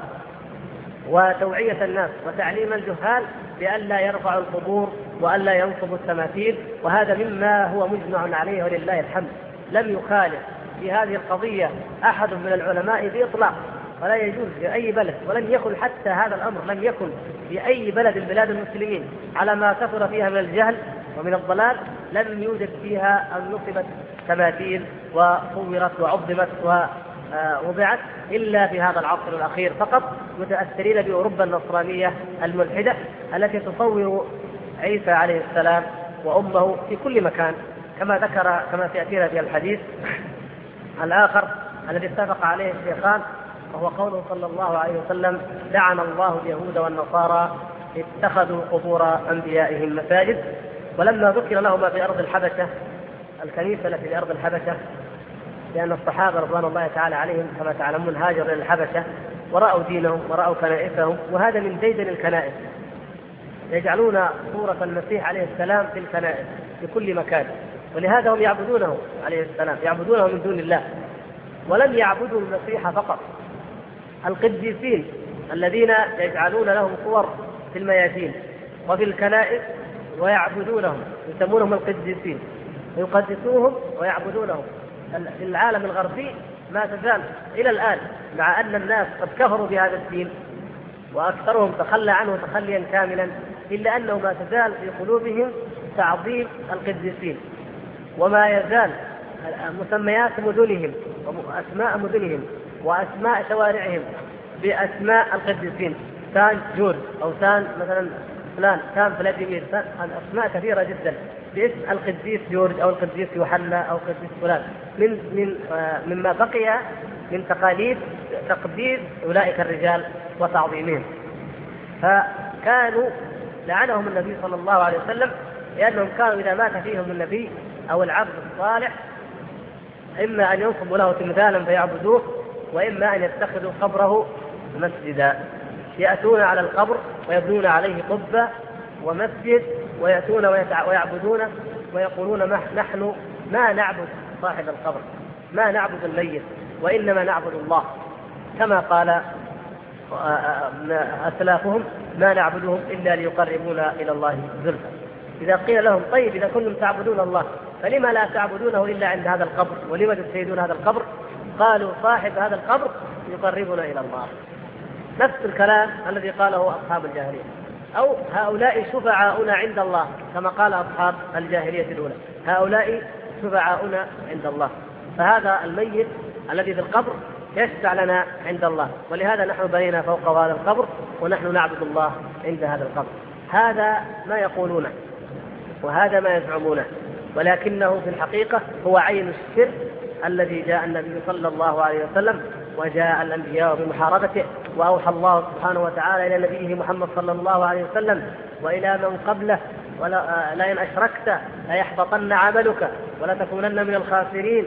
وتوعية الناس وتعليم الجهال بأن لا يرفعوا القبور وأن لا ينصبوا التماثيل، وهذا مما هو مجمع عليه ولله الحمد. لم يخالف في هذه القضية أحد من العلماء بإطلاق، ولا يجوز في أي بلد، ولم يكن حتى هذا الأمر لم يكن في أي بلد من بلاد المسلمين على ما كثر فيها من الجهل ومن الضلال، لم يوجد فيها أن نصبت تماثيل وصورت وعظمت ووضعت إلا في هذا العصر الأخير فقط، متأثرين بأوروبا النصرانية الملحدة التي تصور عيسى عليه السلام وأمه في كل مكان، كما سيأتينا في الحديث الآخر الذي اتفق عليه الشيخان، وهو قوله صلى الله عليه وسلم: لعن الله اليهود والنصارى اتخذوا قبور أنبيائهم مساجد. ولما ذكر لهما في أرض الحبشة الكنيسة التي في أرض الحبشة، لأن الصحابة رضوان الله تعالى عليهم كما تعلمون هاجروا إلى الحبشة ورأوا دينهم ورأوا كنائسهم، وهذا من ديدن الكنائس، يجعلون صورة المسيح عليه السلام في الكنائس في كل مكان، ولهذا هم يعبدونه عليه السلام، يعبدونه من دون الله. ولم يعبدوا المسيح فقط، القديسين الذين يجعلون لهم صور في الميادين وفي الكنائس ويعبدونهم يسمونهم القديسين، يقدسوهم ويعبدونهم. في العالم الغربي ما تزال إلى الآن مع أن الناس قد كفروا بهذا الدين وأكثرهم تخلى عنه تخليا كاملا، إلا أنه ما تزال في قلوبهم تعظيم القديسين، وما يزال مسميات مدنهم وأسماء مدنهم وأسماء شوارعهم بأسماء القديسين، سان جورج أو سان مثلا فلان، سان فلاديمير، أسماء كثيرة جدا باسم القديس جورج أو القديس يوحنا أو القديس فلان، مما بقي من تقاليد تقديس أولئك الرجال وتعظيمهم. فكانوا لعنهم النبي صلى الله عليه وسلم لأنهم كانوا إذا مات فيهم النبي أو العبد الصالح إما أن ينصبوا له تمثالا فيعبدوه، وإما أن يتخذوا قبره مسجدا، يأتون على القبر ويبنون عليه قبة ومسجد ويأتون ويعبدونه ويقولون نحن ما نعبد صاحب القبر، ما نعبد الميت، وإنما نعبد الله، كما قال أسلافهم: ما نعبدهم إلا ليقربونا إلى الله زلفى. إذا قيل لهم: طيب إذا كنتم تعبدون الله فلما لا تعبدونه إلا عند هذا القبر؟ ولما تشهدون هذا القبر؟ قالوا صاحب هذا القبر يقربنا إلى الله. نفس الكلام الذي قاله أصحاب الجاهلية. أو هؤلاء شفعاؤنا عند الله، كما قال أصحاب الجاهلية الأولى، هؤلاء شفعاؤنا عند الله. فهذا الميت الذي في القبر يشفع لنا عند الله، ولهذا نحن بنينا فوق هذا القبر ونحن نعبد الله عند هذا القبر. هذا ما يقولونه وهذا ما يزعمونه، ولكنه في الحقيقة هو عين الشرك الذي جاء النبي صلى الله عليه وسلم وجاء الأنبياء بمحاربته، وأوحى الله سبحانه وتعالى إلى نبيه محمد صلى الله عليه وسلم وإلى من قبله: لئن أشركت ليحبطن عملك ولتكونن من الخاسرين.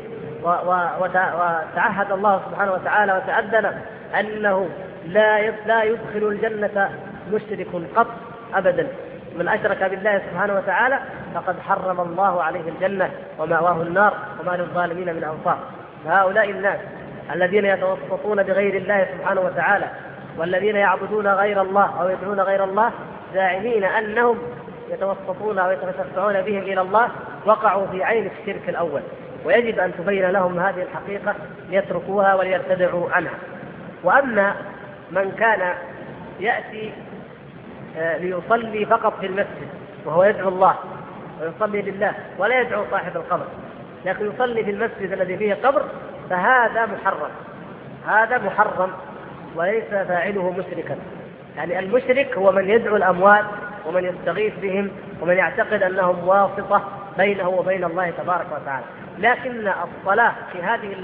وتعهد الله سبحانه وتعالى وتأذن أنه لا يدخل الجنة مشرك قط أبدا. من أشرك بالله سبحانه وتعالى فقد حرم الله عليه الجنة ومأواه النار وما للظالمين من أنصار. هؤلاء الناس الذين يتوسطون بغير الله سبحانه وتعالى والذين يعبدون غير الله أو يدعون غير الله زاعمين أنهم يتوسطون أو يتشفعون بهم إلى الله، وقعوا في عين الشرك الأول، ويجب أن تبين لهم هذه الحقيقة ليتركوها وليرتدعوا عنها. وأما من كان يأتي ليصلي فقط في المسجد وهو يدعو الله ويصلي لله ولا يدعو صاحب القبر، لكن يصلي في المسجد الذي فيه قبر، فهذا محرم. هذا محرم وليس فاعله مشركا. يعني المشرك هو من يدعو الأموات ومن يستغيث بهم ومن يعتقد أنهم واسطة بينه وبين الله تبارك وتعالى. لكن الصلاة في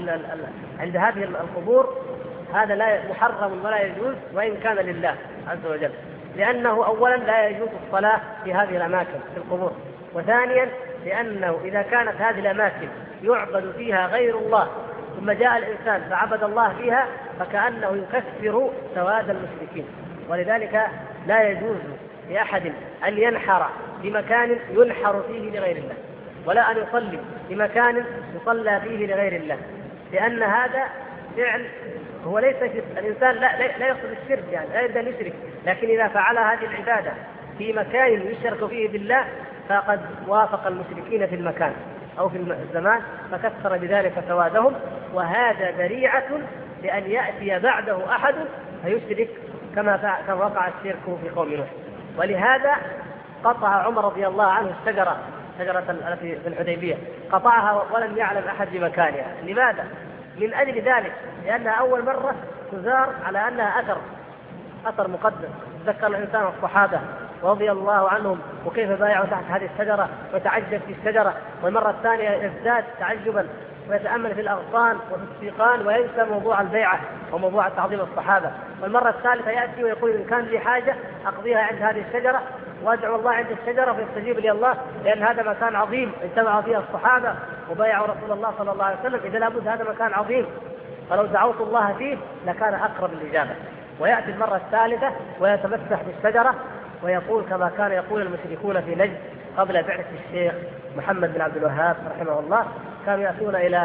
عند هذه القبور هذا لا محرم ولا يجوز وإن كان لله عز وجل، لأنه أولا لا يجوز الصلاة في هذه الأماكن في القبور، وثانيا لأنه إذا كانت هذه الأماكن يعبد فيها غير الله ثم جاء الإنسان فعبد الله فيها فكأنه يكفر سواد المشركين. ولذلك لا يجوز لأحد أن ينحر في مكان ينحر فيه لغير الله، ولا أن يصلي في مكان يصلى فيه لغير الله، لأن هذا فعل هو ليس الإنسان لا يقصد الشرك، يعني لا يريد أن يشرك، لكن إذا فعل هذه العبادة في مكان يشرك فيه بالله فقد وافق المشركين في المكان أو في الزمان فكثر بذلك سوادهم، وهذا ذريعة لأن يأتي بعده أحد فيشرك كما وقع الشرك في قوم نوح. ولهذا قطع عمر رضي الله عنه شجرة التي في الحديبية، قطعها ولم يعلم أحد بمكانها. لماذا؟ من أجل ذلك، لأنها أول مرة تزار على أنها أثر مقدس. ذكر الإنسان الصحابة رضي الله عنهم وكيف بايعوا تحت هذه الشجرة وتعجب في الشجرة، والمرة الثانية يزداد تعجبا ويتأمل في الأغصان وفي السيقان وينسى موضوع البيعة وموضوع تعظيم الصحابة، والمرة الثالثة يأتي ويقول إن كان لي حاجة أقضيها عند هذه الشجرة وأدعو الله عند الشجرة فيستجيب لي الله، لأن هذا مكان عظيم اجتمع فيه الصحابة وبايعوا رسول الله صلى الله عليه وسلم، إذا لابد هذا مكان عظيم، فلو دعوت الله فيه لكان أقرب الإجابة. ويأتي المرة الثالثة ويتمسح بالشجرة ويقول كما كان يقول المشركون في نجد قبل بعثة الشيخ محمد بن عبد الوهاب رحمه الله، كانوا يأتون إلى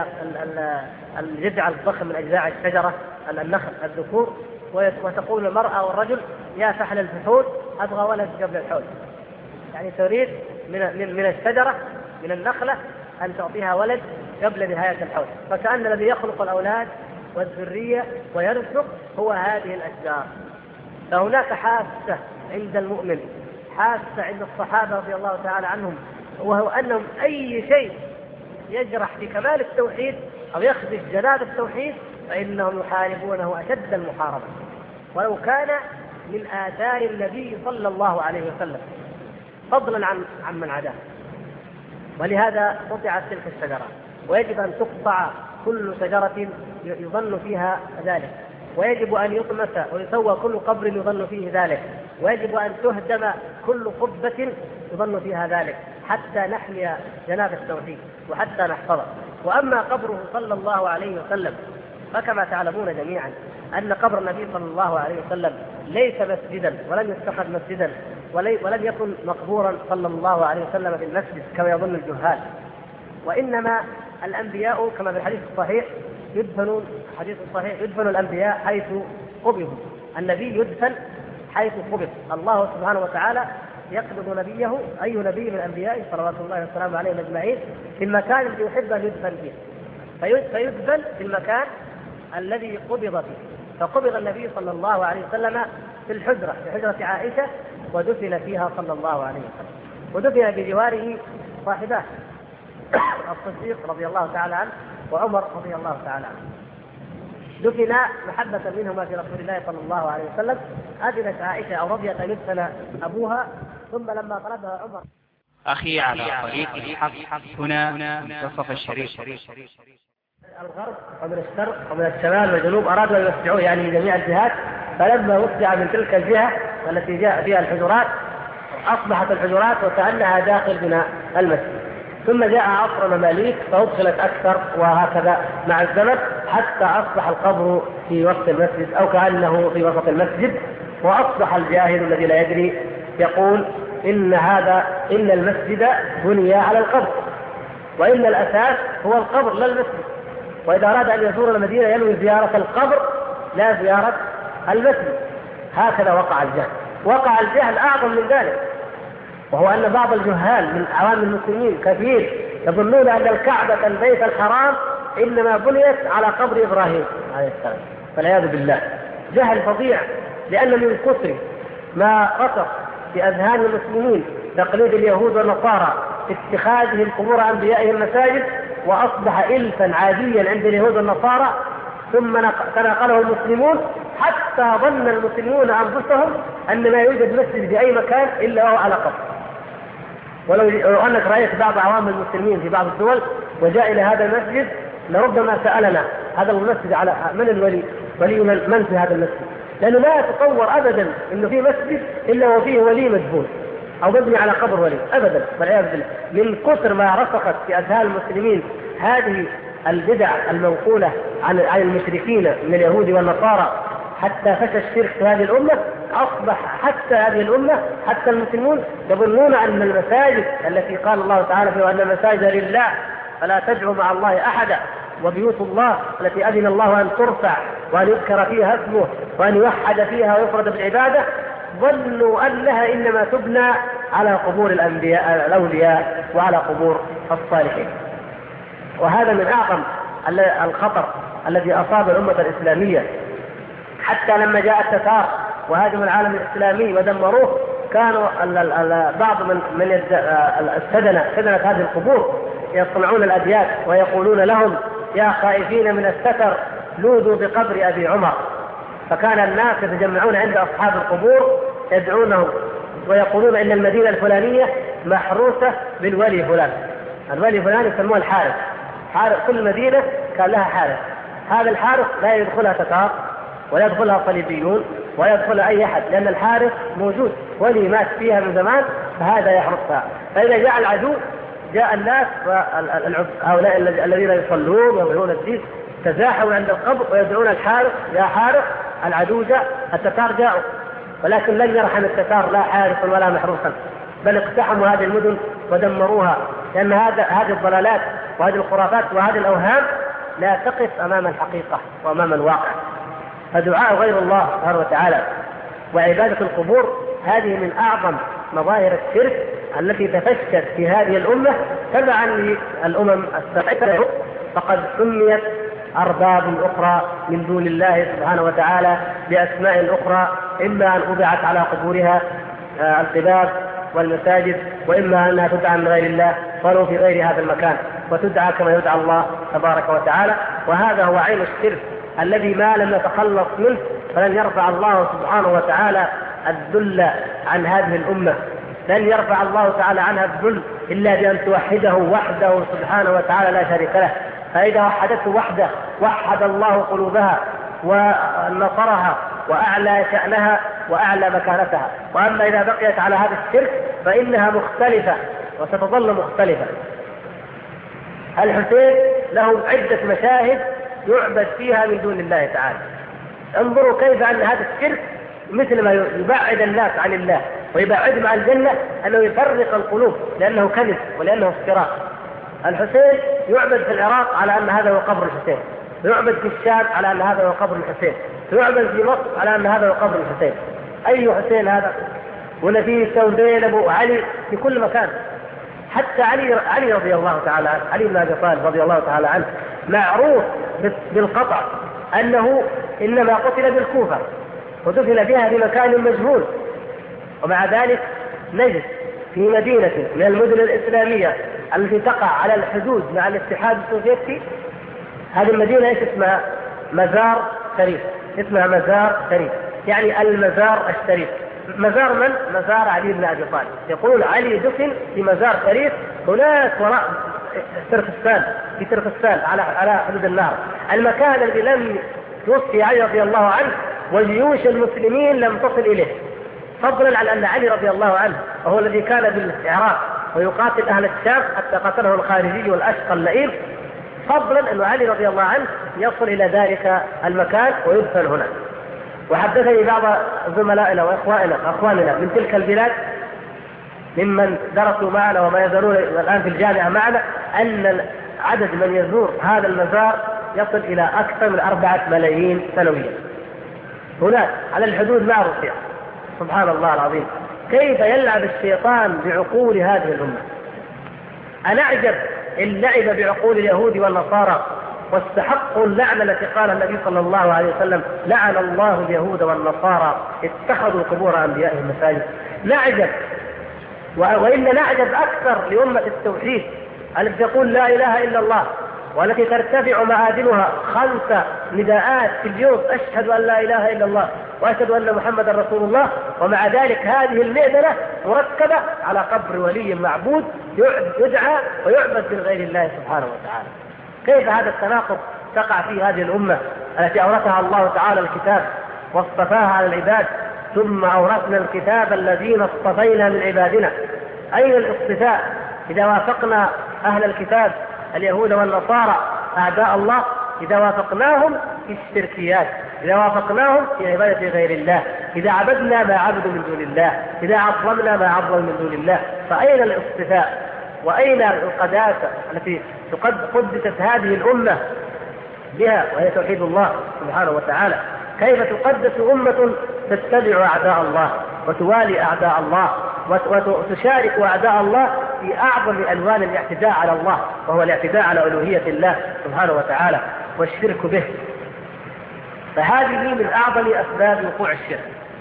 الجذع الضخم من أجزاء الشجرة النخل الذكور، وتقول المرأة والرجل يا فحل الفحول أبغى ولد قبل الحول، يعني تريد من الشجرة من النخلة أن تعطيها ولد قبل نهاية الحول، فكأن الذي يخلق الأولاد والذرية ويرزق هو هذه الأشجار. فهناك حاسة عند المؤمن، حاسة عند الصحابة رضي الله تعالى عنهم، وهو أنهم أي شيء يجرح في كمال التوحيد أو يخدش جناب التوحيد فإنهم يحاربونه أشد المحاربة، ولو كان من آثار النبي صلى الله عليه وسلم فضلا عن من عداه. ولهذا قطعت تلك الشجرة، ويجب أن تقطع كل شجرة يظن فيها ذلك، ويجب أن يطمس ويسوى كل قبر يظن فيه ذلك، ويجب أن تهدم كل قبة يظن فيها ذلك حتى نحمي جناب التوحيد وحتى نحفظه. وأما قبره صلى الله عليه وسلم فكما تعلمون جميعا أن قبر النبي صلى الله عليه وسلم ليس مسجدا ولم يتخذ مسجدا ولم يكن مقبورا صلى الله عليه وسلم في المسجد كما يظن الجهال، وإنما الأنبياء كما في الحديث الصحيح يدفن الأنبياء حيث قبضوا. النبي يدفن حيث قبض. الله سبحانه وتعالى يقبض نبيه أي نبي من أنبيائه صلوات الله وسلامه عليه أجمعين في المكان الذي يحب أن يدفن فيه، فيدفن في المكان الذي قبض فيه. فقبض النبي صلى الله عليه وسلم في الحجرة، في حجرة عائشة، ودفن فيها صلى الله عليه وسلم، ودفن بجواره صاحباه الصديق رضي الله تعالى عنه وعمر رضي الله تعالى عنه، دفن محبة منهما في رسول الله صلى الله عليه وسلم. أذنت عائشة أو رضيت أن يدفن أبوها، ثم لما طلبها عمر. أخي على طريق الحق هنا منتصف الشريف. الغرب ومن الشرق ومن الشمال والجنوب أرادوا أن يوسعوه يعني من جميع الجهات، فلما وسع من تلك الجهة التي جاء فيها الحجرات أصبحت الحجرات وكأنها داخل بناء المسجد. ثم جاء عصر المماليك فأدخلت أكثر، وهكذا مع الزمن حتى أصبح القبر في وسط المسجد أو كأنه في وسط المسجد. وأصبح الجاهل الذي لا يدري يقول إن المسجد بني على القبر، وإن الأساس هو القبر لا المسجد، وإذا أراد أن يزور المدينة ينوي زيارة القبر لا زيارة المسجد. هكذا وقع الجهل. وقع الجهل أعظم من ذلك، وهو أن بعض الجهال من عوام المسلمين كثير يظنون أن الكعبة البيت الحرام إنما بنيت على قبر إبراهيم عليه السلام، فالعياذ بالله. جهل فظيع، لأن من كثر ما رسخ في أذهان المسلمين تقليد اليهود والنصارى في اتخاذهم قبور أنبيائهم مساجد، وأصبح إلفا عاديا عند اليهود والنصارى، ثم تناقله المسلمون حتى ظن المسلمون أنفسهم أن لا يوجد مسجد في أي مكان إلا وهو على قبر. ولو أنك رأيت بعض عوام المسلمين في بعض الدول وجاء إلى هذا المسجد لربما سألنا هذا المسجد على من الولي، ولي من في هذا المسجد، لأنه لا يتصور أبدا أنه في مسجد إلا وفيه ولي مدفون أو مبني على قبر ولي أبدا، والعياذ بالله. من كثر ما رسخت في أذهان المسلمين هذه البدع المنقولة عن المشركين من اليهود والنصارى حتى فشى الشرك في هذه الأمة، أصبح حتى هذه الأمة حتى المسلمون يظنون أن المساجد التي قال الله تعالى فيها أن المساجد لله فلا تدعوا مع الله أحدا، وبيوت الله التي أذن الله أن ترفع وأن يذكر فيها اسمه وأن يوحد فيها ويفرد بالعبادة، ظنوا أنها إنما تبنى على قبور الأولياء وعلى قبور الصالحين. وهذا من أعظم الخطر الذي أصاب الأمة الإسلامية، حتى لما جاء التتار وهاجموا العالم الإسلامي ودمروه، كانوا بعض من سدنة هذه القبور يصنعون الأبيات ويقولون لهم يا خائفين من الستر لوذوا بقبر أبي عمر. فكان الناس يتجمعون عند أصحاب القبور يدعونهم ويقولون إن المدينة الفلانية محروسة بالولي فلان. الولي فلان يسموه الحارس، كل مدينة كان لها حارس، هذا الحارس لا يدخلها تتار ولا يدخلها صليبيون ولا يدخلها أي أحد، لأن الحارس موجود، ولي مات فيها من زمان فهذا يحرسها. فإذا جاء العدو جاء الناس هؤلاء الذين يصلون ويؤمنون الدين تزاحموا عند القبر ويدعون الحارس يا حارس. العدو جاء، التتار جاءوا، ولكن لن يرحم التتار لا حارسا ولا محروسا، بل اقتحموا هذه المدن ودمروها، لأن هذه الضلالات وهذه الخرافات وهذه الأوهام لا تقف أمام الحقيقة وأمام الواقع. فدعاء غير الله سبحانه وتعالى وعبادة القبور هذه من أعظم مظاهر الشرك التي تفشت في هذه الأمة تبعا للأمم السابقة، فقد سميت أرباب أخرى من دون الله سبحانه وتعالى بأسماء أخرى، إما أن وضعت على قبورها القباب والمساجد، وإما أنها تدعى من غير الله ولو في غير هذا المكان، وتدعى كما يدعى الله تبارك وتعالى. وهذا هو عين الشرك الذي ما لم نتخلص منه فلن يرفع الله سبحانه وتعالى الذل عن هذه الأمة، لن يرفع الله تعالى عنها الذل إلا بأن توحده وحده سبحانه وتعالى لا شريك له. فإذا وحدته وحده وحد الله قلوبها ونصرها وأعلى شأنها وأعلى مكانتها. وأما إذا بقيت على هذا الشرك فإنها مختلفة وستظل مختلفة. الحسين له عدة مشاهد يعبد فيها من دون الله تعالى. انظروا كيف أن هذا الشرك مثل ما يبعد الناس عن الله ويبعدهم عن الجنة أنه يفرق القلوب لأنه كذب ولأنه افتراء. الحسين يعبد في العراق على أن هذا هو قبر الحسين، يعبد في الشام على أن هذا هو قبر الحسين، يعبد في مصر على أن هذا هو قبر الحسين. أي حسين هذا؟ ونفيسة وزينب وعلي في كل مكان. حتى علي رضي الله تعالى عنه، علي بن أبي طالب رضي الله تعالى عنه، معروف بالقطع أنه إنما قتل بالكوفة ودفن بها في مكان مجهول، ومع ذلك نجد في مدينة من المدن الإسلامية التي تقع على الحدود مع الاتحاد السوفيتي، هذه المدينة اسمها مزار شريف، اسمها مزار شريف، يعني المزار الشريف. مزار من؟ مزار علي بن أبي طالب. يقول علي دفن في مزار شريف هناك وراء تركستان، في تركستان على حدود النهر، المكان الذي لم توفي علي رضي الله عنه وجيوش المسلمين لم تصل إليه، فضلا عن أن علي رضي الله عنه وهو الذي كان بالعراق ويقاتل أهل الشام حتى قتله الخارجي والأشقى اللئيم، فضلا أن علي رضي الله عنه يصل إلى ذلك المكان ويدفن هنا. وحدثني بعض زملائنا وأخواننا من تلك البلاد ممن درسوا معنا وما يزالون الآن في الجامعة معنا أن عدد من يزور هذا المزار يصل إلى أكثر من 4 ملايين سنويا هناك على الحدود مع روسيا. سبحان الله العظيم، كيف يلعب الشيطان بعقول هذه الأمة. أنا أعجب إن لعب بعقول اليهود والنصارى واستحقوا اللعنة التي قال النبي صلى الله عليه وسلم: لعن الله اليهود والنصارى اتخذوا قبور أنبيائهم مساجد. نعجب، وإن نعجب أكثر لأمة التوحيد التي تقول لا إله إلا الله، والتي ترتفع معادنها 5 نداءات في اليوم: أشهد أن لا إله إلا الله وأشهد أن محمد رسول الله، ومع ذلك هذه المئذنة مركبة على قبر ولي معبود يدعى ويعبد من غير الله سبحانه وتعالى. كيف هذا التناقض تقع في هذه الأمة التي أورثها الله تعالى الكتاب واصطفاها على العباد، ثم أورثنا الكتاب الذين اصطفينا من عبادنا. أين الاصطفاء إذا وافقنا أهل الكتاب اليهود والنصارى أعداء الله؟ إذا وافقناهم في الشركيات، إذا وافقناهم في عبادة غير الله، إذا عبدنا ما عبدوا من دون الله، إذا عظمنا ما عظموا من دون الله، فأين الاصطفاء؟ وأين القداسة التي قدست هذه الأمة بها وهي توحيد الله سبحانه وتعالى؟ كيف تقدس أمة تتبع أعداء الله وتوالي أعداء الله وتشارك أعداء الله في أعظم ألوان الاعتداء على الله، وهو الاعتداء على ألوهية الله سبحانه وتعالى والشرك به؟ فهذه من أعظم أسباب وقوع الشرك.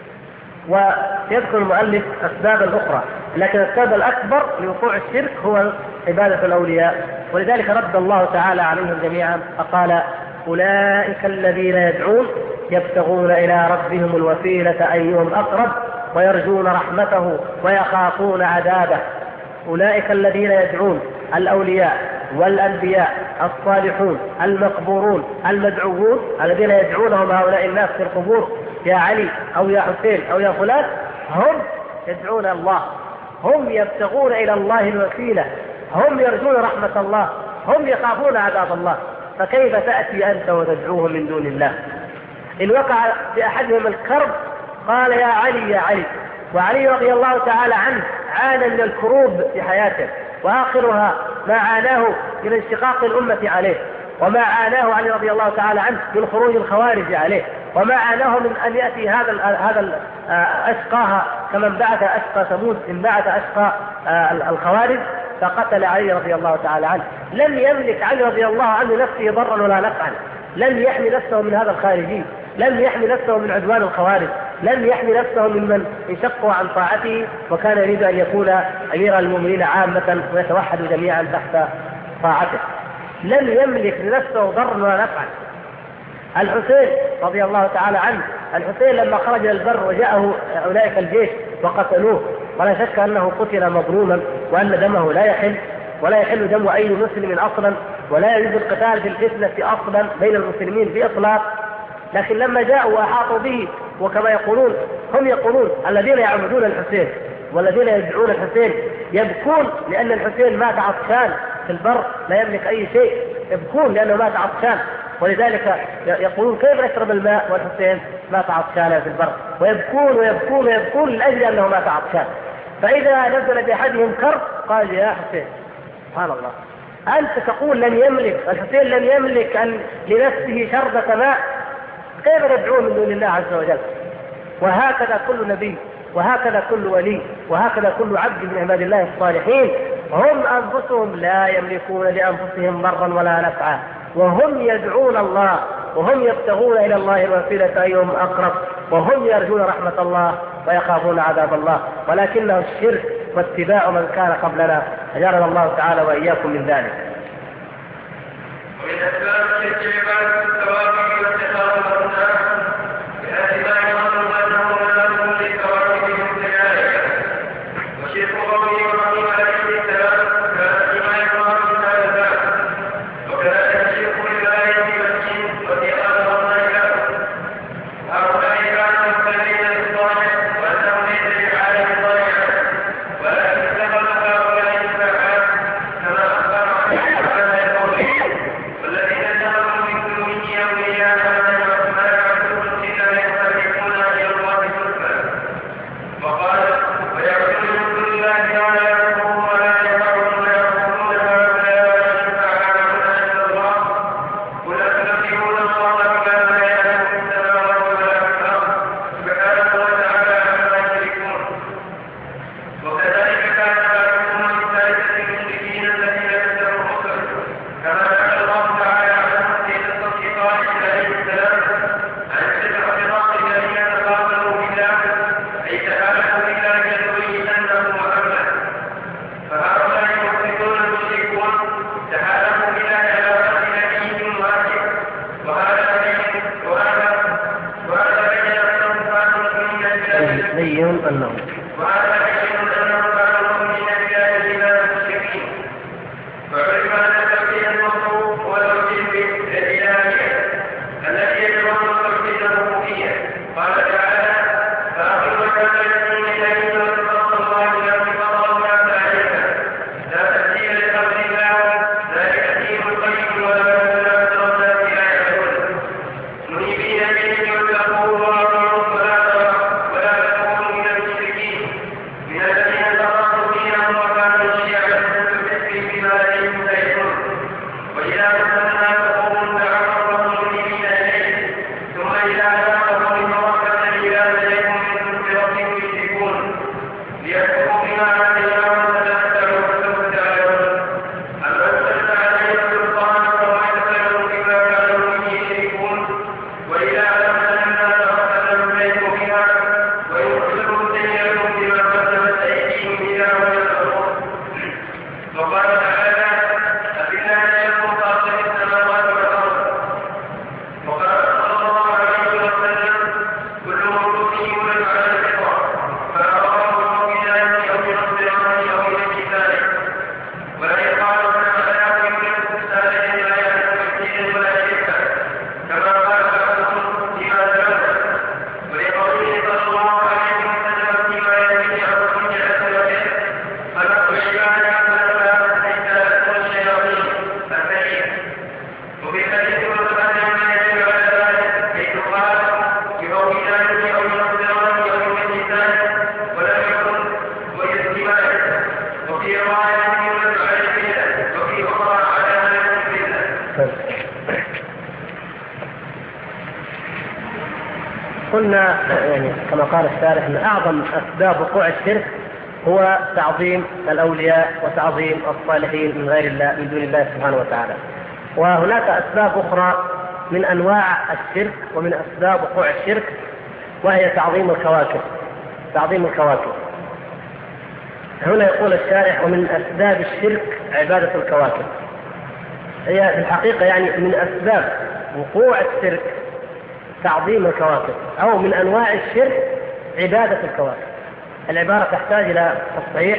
ويذكر المؤلف أسبابا أخرى، لكن السبب الأكبر لوقوع الشرك هو عبادة الأولياء، ولذلك رد الله تعالى عليهم جميعا فقال: أولئك الذين يدعون يبتغون إلى ربهم الوسيلة أيهم أقرب ويرجون رحمته ويخافون عذابه. أولئك الذين يدعون، الأولياء والأنبياء الصالحون المقبورون المدعوون، الذين يدعونهم هؤلاء الناس في القبور: يا علي أو يا حسين أو يا فلان، هم يدعون الله، هم يبتغون إلى الله الوسيلة، هم يرجون رحمة الله، هم يخافون عذاب الله. فكيف تأتي أنت وتدعوهم من دون الله؟ إن وقع بأحدهم الكرب قال: يا علي يا علي. وعلي رضي الله تعالى عنه عانى من الكروب في حياته، وآخرها ما عاناه من انشقاق الأمة عليه، وما عاناه علي رضي الله تعالى عنه من خروج الخوارج عليه، وما عاناه من أن يأتي هذا أشقاها كمن بعث أشقى ثمود إن بعث أشقى الخوارج فقتل علي رضي الله تعالى عنه. لم يملك علي رضي الله عنه نفسه ضرا ولا نفعا، لم يحمي نفسه من هذا الخارجي، لم يحمي نفسه من عدوان الخوارج، لم يحمي نفسه ممن انشقوا عن طاعته وكان يريد أن يكون أمير المؤمنين عامة ويتوحد جميعا تحت طاعته. لم يملك لنفسه ضرا ولا نفعا. الحسين رضي الله تعالى عنه، الحسين لما خرج إلى البر وجاءه أولئك الجيش وقتلوه، ولا شك أنه قتل مظلوما وأن دمه لا يحل ولا يحل دم أي مسلم أصلا، ولا يجوز القتال في الفتنة أصلا بين المسلمين بإطلاق. لكن لما جاءوا وأحاطوا به، وكما يقولون هم يقولون الذين يعبدون الحسين والذين يدعون الحسين يبكون لأن الحسين مات عطشان في البر لا يملك أي شيء، يبكون لأنه مات عطشان، ولذلك يقولون: كيف نشرب الماء والحسين مات عطشان في البر؟ ويبكون ويبكون ويبكون لأجل أنه مات عطشان. فإذا نزل بأحدهم كرب قال: يا حسين. سبحان الله، أنت تقول لن يملك الحسين، لن يملك أن لنفسه شربة ماء، كيف ندعوه من دون الله عز وجل؟ وهكذا كل نبي وهكذا كل ولي وهكذا كل عبد من عباد الله الصالحين، هم أنفسهم لا يملكون لأنفسهم ضرا ولا نفعا، وهم يدعون الله وهم يبتغون إلى الله الوسيلة أيهم أقرب، وهم يرجون رحمة الله ويخافون عذاب الله، ولكنه الشرك واتباع من كان قبلنا، أجارنا الله تعالى وإياكم من ذلك. ومن أسباب الشرك عبادة الكواكب واتخاذ الأصنام باتباع من ظنه لهم للكواكب المتجاهلة، وشرك قوله إبراهيم عليه السلام كان فيما يقال من هذا الباب، وكذلك الشرك بالآية والجن واتخاذ الأصنام. هؤلاء كانوا مختلفين بالصالح وأنه ليس بحاله صالحا، ولكن اتخذ هؤلاء السماء كما أخبر عنه تعالى قوله: والذين اتخذوا من دونه أولياء ما يعبدون إلا يستحقون إلى الله زلفى. وقال: ويعبدون من دون الله ما لا يضرهم ولا ينفعهم ويعبدون هؤلاء شفعاء عند الله، قل أتنبئون الله بما لا يعلم في السماوات ولا في الأرض سبحانه وتعالى عما يشركون. وكذلك كان بعضهم من ثالثة المشركين الذين كذبوا الرسل، كما قال الله تعالى عنهم في قصة صالح عليه السلام عن سبع فرق الذين تقابلوا بالله أي تحالفوا بالله يدعي أنه محمد. فهؤلاء المشركون المشركون تحالفوا بالله على قتل نبيهم واحد، وهذا بين أنهم كانوا من البلاد بين أنهم وهذا بين أنهم كانوا من البلاد بلا مشركين. فعرف أن التوحيد المطلوب هو توحيد الإلهية الذي يجمع توحيد الربوبية. قال تعالى: فأقم وجهك للدين الذي واتقوا الله الذي فطر الناس عليه لا تبديل لخلق الله ذلك الدين القيم ولكن أكثر الناس لا يعلمون. منيبين إليه واتقوه وأطيعوا الصلاة ولا تكونوا من المشركين من الذين فرقوا دينهم وكانوا شيعا بالحزب بما لديهم زيتون. وإذا مس الناس قوم دعوا ربهم منيبين إليه ثم إذا أذاقهم توكلوا إلى إليكم من بربهم يشركون ليكفروا بما آتيناهم فتمتعوا فسوف تعلمون. أم أنزلنا عليهم سلطانا فما يتكلمون بما كانوا به يشركون. وإذا علمنا الناس أرسلنا إليكم بها ويرسلوا سيئهم بما قدمت أيديهم إلى هم ينظرون. وقال تعالى: أفلا يشركوا خالق السماوات والأرض. وقال صلى الله عليه وسلم: كل مولود يولد على الفطرة فأبواه بذلك أو ينصرانه أو يمجسانه، ولا يقال أن يولد السالك لا يعلم الدين ولا شركا، كما قال بعضهم فيما زعموا. ولقوله صلى الله عليه وسلم فيما يرويه عن رسول عز وجل: خلقت العباد فلما ليس لهم الشياطين البرية. وفي الحديث والسنة ما يدل على ذلك حيث قال: يهودانه أو ينصرانه أو يمجسانه ولم يكن ويسلمانه. وفي رواية يولد على الفلة وفي أخرى على ملك الفلة. قلنا يعني كما قال الشارح أن أعظم أسباب وقوع الشرك هو تعظيم الأولياء وتعظيم الصالحين من غير الله من دون الله سبحانه وتعالى. وهناك أسباب أخرى من أنواع الشرك ومن أسباب وقوع الشرك، وهي تعظيم الكواكب. تعظيم الكواكب هنا يقول الشارح: ومن أسباب الشرك عبادة الكواكب. هي في الحقيقة يعني من أسباب وقوع الشرك تعظيم الكواكب، أو من أنواع الشرك عبادة الكواكب. العبارة تحتاج إلى تصحيح،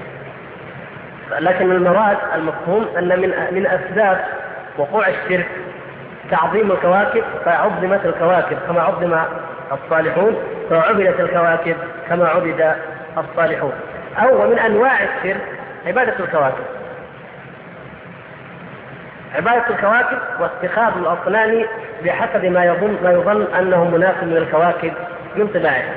لكن المراد المفهوم أن من أسباب وقوع الشرك تعظيم الكواكب، فعظمت الكواكب كما عظم الصالحون، وعبدت الكواكب كما عبد الصالحون. أو من أنواع الشرك عبادة الكواكب، عبادة الكواكب واتخاذ الأصنام بحسب ما يظن أنه مناسب من الكواكب من طباعها.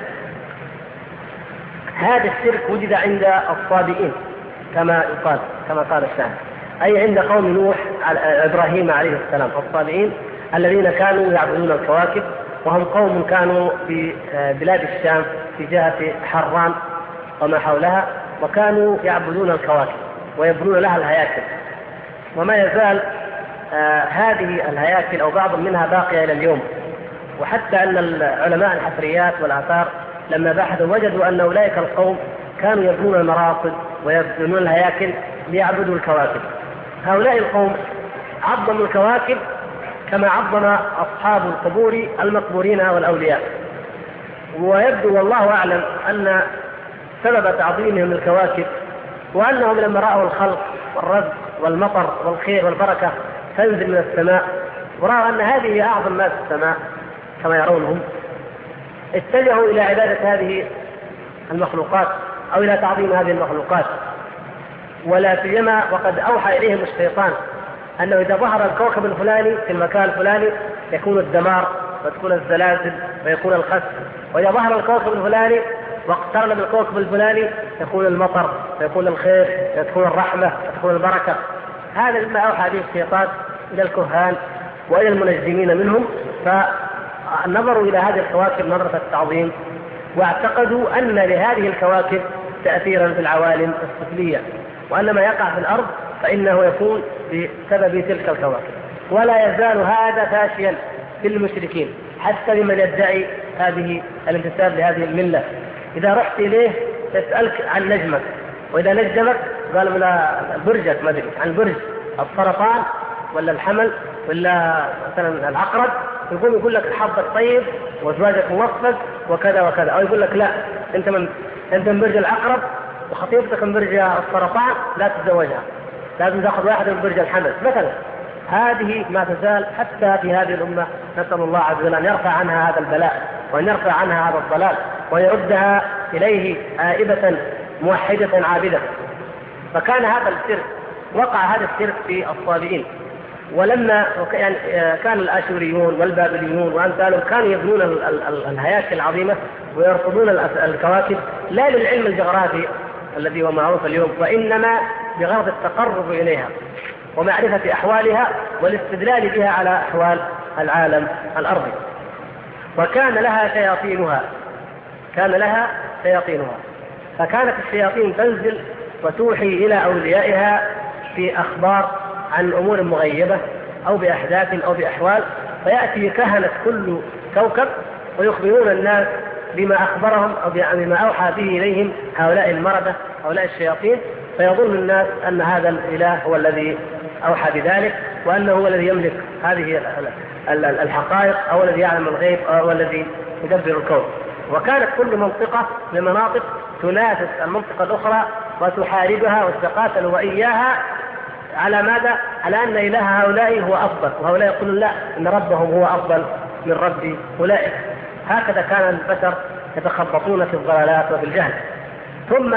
هذا الشرك وجد عند الصابئين كما قال الشاعر، أي عند قوم نوح إبراهيم عليه السلام. الصابئين الذين كانوا يعبدون الكواكب، وهم قوم كانوا في بلاد الشام في جهة حران وما حولها، وكانوا يعبدون الكواكب ويبنون لها الهياكل، وما يزال هذه الهياكل أو بعض منها باقية إلى اليوم. وحتى أن العلماء الحفريات والآثار لما بحثوا وجدوا أن أولئك القوم كانوا يبنون المراقد ويبنون الهياكل ليعبدوا الكواكب. هؤلاء القوم عظموا الكواكب كما عظم أصحاب القبور المقبورين والأولياء. ويبدو والله أعلم أن سبب تعظيمهم الكواكب وأنهم لما رأوا الخلق والرزق والمطر والخير والبركة تنزل من السماء، ورأوا أن هذه هي أعظم ما في السماء كما يرونهم، اتجهوا إلى عبادة هذه المخلوقات أو إلى تعظيم هذه المخلوقات. ولا سيما وقد أوحى إليهم الشيطان أنه إذا ظهر الكوكب الفلاني في المكان الفلاني يكون الدمار وتكون الزلازل ويكون الخسف، وإذا ظهر الكوكب الفلاني واقترن بالكوكب الفلاني يكون المطر ويكون الخير ويكون الرحمة وتكون البركة. هذا مما أوحى به الشيطان إلى الكهان وإلى المنجمين منهم، فنظروا إلى هذه الكواكب نظرة التعظيم، واعتقدوا أن لهذه الكواكب تأثيرا في العوالم السفلية، وأن ما يقع في الأرض فإنه يكون بسبب تلك الكواكب. ولا يزال هذا فاشيا في المشركين حتى لمن يدعي هذه الانتساب لهذه الملة. إذا رحت إليه يسألك عن نجمك، وإذا نجمك قال من برجك ما أدري عن برج السرطان ولا الحمل ولا مثلا العقرب، يقول لك الحظ الطيب وزواجك موفق وكذا وكذا، أو يقول لك لا أنت من برج العقرب وخطيبتك من برج السرطان لا تتزوجها، لازم تأخذ واحد من برج الحمل مثلا. هذه ما تزال حتى في هذه الأمة، نسأل الله عز وجل أن يرفع عنها هذا البلاء وأن يرفع عنها هذا الضلال ويردها إليه آئبة موحدة عابدة. فكان هذا الشرك، وقع هذا الشرك في الصابئين. ولما كان الآشوريون والبابليون وأمثالهم كانوا يبنون الهياكل العظيمة ويرصدون الكواكب لا للعلم الجغرافي الذي هو معروف اليوم، وإنما بغرض التقرب إليها ومعرفة أحوالها والاستدلال بها على أحوال العالم الأرضي. وكان لها شياطينها، فكانت الشياطين تنزل وتوحي إلى أوليائها في أخبار عن أمور مغيبة أو بأحداث أو بأحوال، فيأتي كهنة كل كوكب ويخبرون الناس بما أخبرهم أو بما أوحى به إليهم هؤلاء المردة هؤلاء الشياطين، فيظن الناس أن هذا الإله هو الذي أوحى بذلك، وأنه هو الذي يملك هذه الحقائق أو الذي يعلم الغيب أو الذي يدبر الكون. وكانت كل منطقة من مناطق تنافس المنطقة الأخرى وتحاربها وتتقاتل وإياها على ماذا؟ على أن إله هؤلاء هو أفضل، وهؤلاء يقولون لا إن ربهم هو أفضل من رب أولئك. هكذا كان البشر يتخبطون في الضلالات وفي الجهل. ثم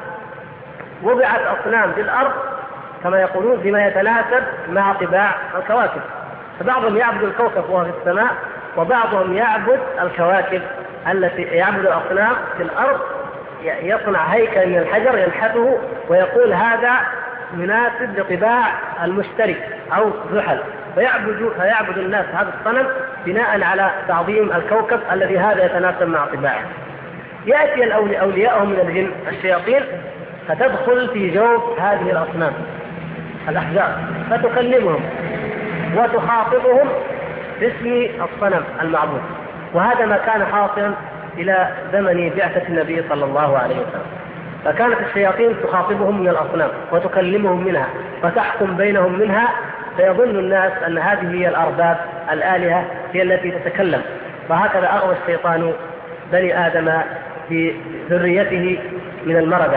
وضعت أصنام في الأرض كما يقولون بما يتناسب مع طباع الكواكب، فبعضهم يعبد الكوكب وهو في السماء، وبعضهم يعبد الكواكب التي يعبد الأصنام في الأرض، يصنع هيكل من الحجر ينحته ويقول هذا مناسب لطباع المشتري أو زحل، فيعبد الناس هذا الصنم بناء على تعظيم الكوكب الذي هذا يتناسب مع طباعه. يأتي أولياءهم من الجن الشياطين فتدخل في جوف هذه الأصنام الأحجار فتكلمهم وتخاطبهم باسم الصنم المعبود. وهذا ما كان حاصلا إلى زمن بعثة النبي صلى الله عليه وسلم، فكانت الشياطين تخاطبهم من الأصنام وتكلمهم منها وتحكم بينهم منها، فيظن الناس أن هذه هي الأرباب الآلهة هي التي تتكلم. فهكذا أغوى الشيطان بني آدم في ذريته من المردة.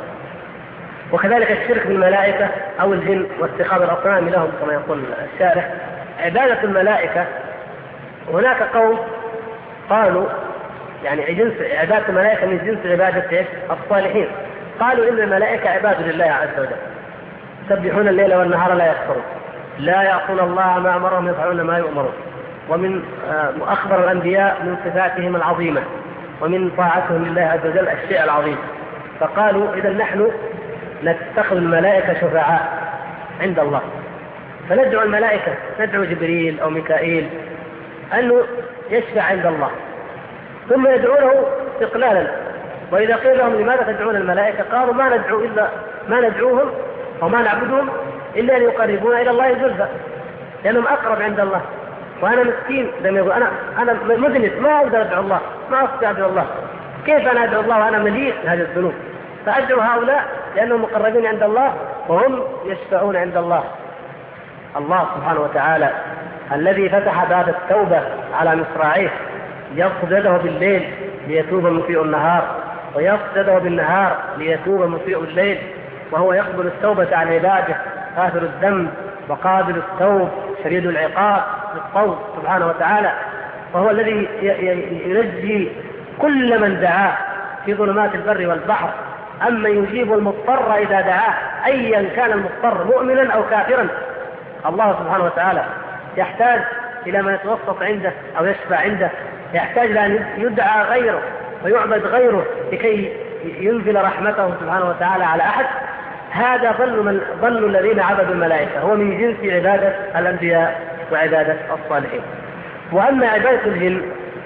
وكذلك الشرك بالملائكة أو الجن واتخاذ الأصنام لهم كما يقول الشارح. عبادة الملائكة، هناك قوم قالوا يعني جنس عبادة الملائكة من جنس عبادة الصالحين، قالوا إن الملائكة عباد لله عز وجل يسبحون الليل والنهار لا يكفرون، لا يعصون الله ما أمرهم يفعلون ما يؤمرون. ومن أخبر الأنبياء من صفاتهم العظيمة ومن طاعتهم لله عز وجل الشيء العظيم. فقالوا إذا نحن نتخذ الملائكة شفعاء عند الله، فندعو الملائكة، ندعو جبريل أو ميكائيل أنه يشفع عند الله، ثم يدعونه استقلالا. وإذا قيل لهم لماذا تدعون الملائكة قالوا ما ندعوهم أو ما نعبدهم إلا أن يقربونا إلى الله زلفى، لأنهم أقرب عند الله. وأنا مسكين لما يقول أنا مذنب ما أقدر أدعو الله، ما أستطيع أدعو الله، كيف أنا أدعو الله وأنا مليء بهذه الذنوب؟ فأدعو هؤلاء لأنهم مقربين عند الله وهم يشفعون عند الله. الله سبحانه وتعالى الذي فتح باب التوبة على مصراعيه، يقصد يده بالليل ليتوب مسيء النهار، ويقصد يده بالنهار ليتوب مسيء الليل، وهو يقبل التوبة عن عباده، غافر الذنب وقابل التوب شديد العقاب بالصوت سبحانه وتعالى. وهو الذي ينجي كل من دعاه في ظلمات البر والبحر، أما يجيب المضطر إذا دعاه أيا كان المضطر مؤمنا أو كافرا. الله سبحانه وتعالى يحتاج إلى من يتوسط عنده أو يشفع عنده، يحتاج إلى أن يدعى غيره ويعبد غيره لكي ينزل رحمته سبحانه وتعالى على أحد. هذا ظل الذين عبدوا الملائكة، هو من جنس عبادة الأنبياء وعبادة الصالحين. وأما عبادة الجن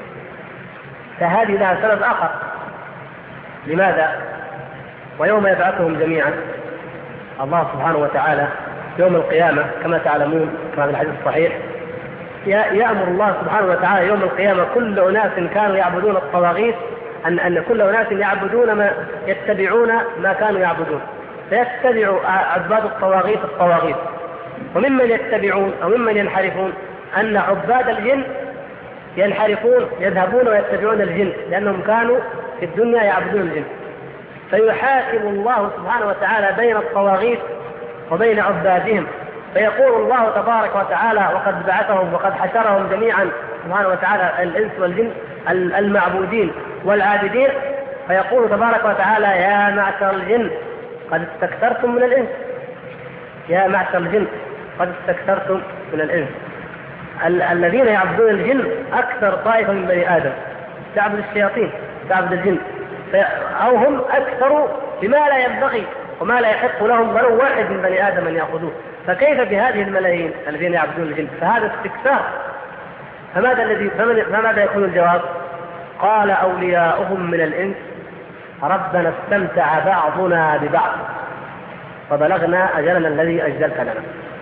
فهذه لها سبب آخر. لماذا؟ ويوم يبعثهم جميعا الله سبحانه وتعالى يوم القيامة كما تعلمون كما في الحديث الصحيح يأمر الله سبحانه وتعالى يوم القيامة كل أناس كانوا يعبدون الطواغيت أن كل أناس يعبدون يتبعون ما كانوا يعبدون، فيتبع عباد الطواغيت وممن يتبعون أو ممن ينحرفون أن عباد الجن ينحرفون يذهبون ويتبعون الجن لأنهم كانوا في الدنيا يعبدون الجن. فيحاكم الله سبحانه وتعالى بين الطواغيت وبين عبادهم، فيقول الله تبارك وتعالى وقد بعثهم وقد حشرهم جميعا سبحانه وتعالى الإنس والجن المعبودين والعابدين، فيقول تبارك وتعالى يا معشر الجن قد استكثرتم من الإنس، يا معشر الجن قد استكثرتم من الإنس. الذين يعبدون الجن أكثر طائفة من بني آدم، تعبد الشياطين تعبد الجن، أو هم أكثر بما لا ينبغي وما لا يحق لهم ولو واحد من بني آدم أن يأخذوه، فكيف بهذه الملايين الذين يعبدون الجن؟ فهذا استكثار. فماذا يكون الجواب؟ قال أولياؤهم من الإنس ربنا استمتع بعضنا ببعض فبلغنا أجلنا الذي أجلت لنا.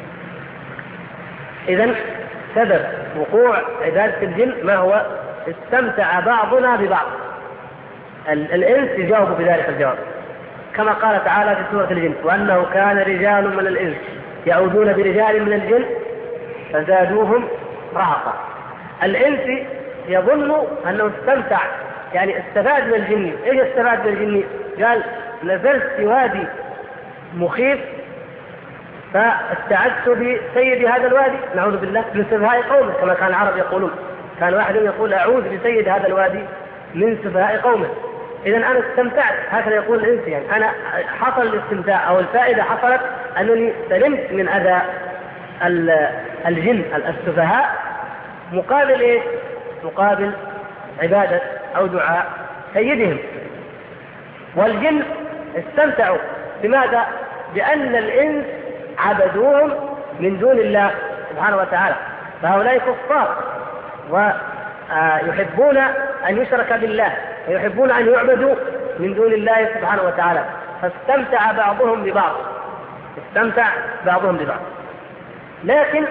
إذن سبب وقوع عبادة الجن ما هو؟ استمتع بعضنا ببعض. الإنس يجاوب بذلك الجواب كما قال تعالى في سورة الجن وأنه كان رجال من الإنس يعودون برجال من الجن فزادوهم رهقا. الإنس يظن أنه استمتع يعني استفاد من الجن. إيش استفاد من الجن؟ قال نزلت في وادي مخيف فاستعدت بسيد هذا الوادي نعوذ بالله من سفهاء قومه كما كان العرب يقولون، كان واحد يقول أعوذ بسيد هذا الوادي من سفهاء قومه. إذا أنا استمتعت، هكذا يقول الإنس، يعني أنا حصل الاستمتاع أو الفائدة حصلت أنني سلمت من أذى الجن السفهاء مقابل إيه؟ مقابل عبادة أو دعاء سيدهم. والجن استمتعوا بماذا؟ بأن الإنس عبدوهم من دون الله سبحانه وتعالى، فهؤلاء كفار ويحبون أن يشرك بالله ويحبون أن يعبدوا من دون الله سبحانه وتعالى، فاستمتع بعضهم ببعض، استمتع بعضهم ببعض. لكن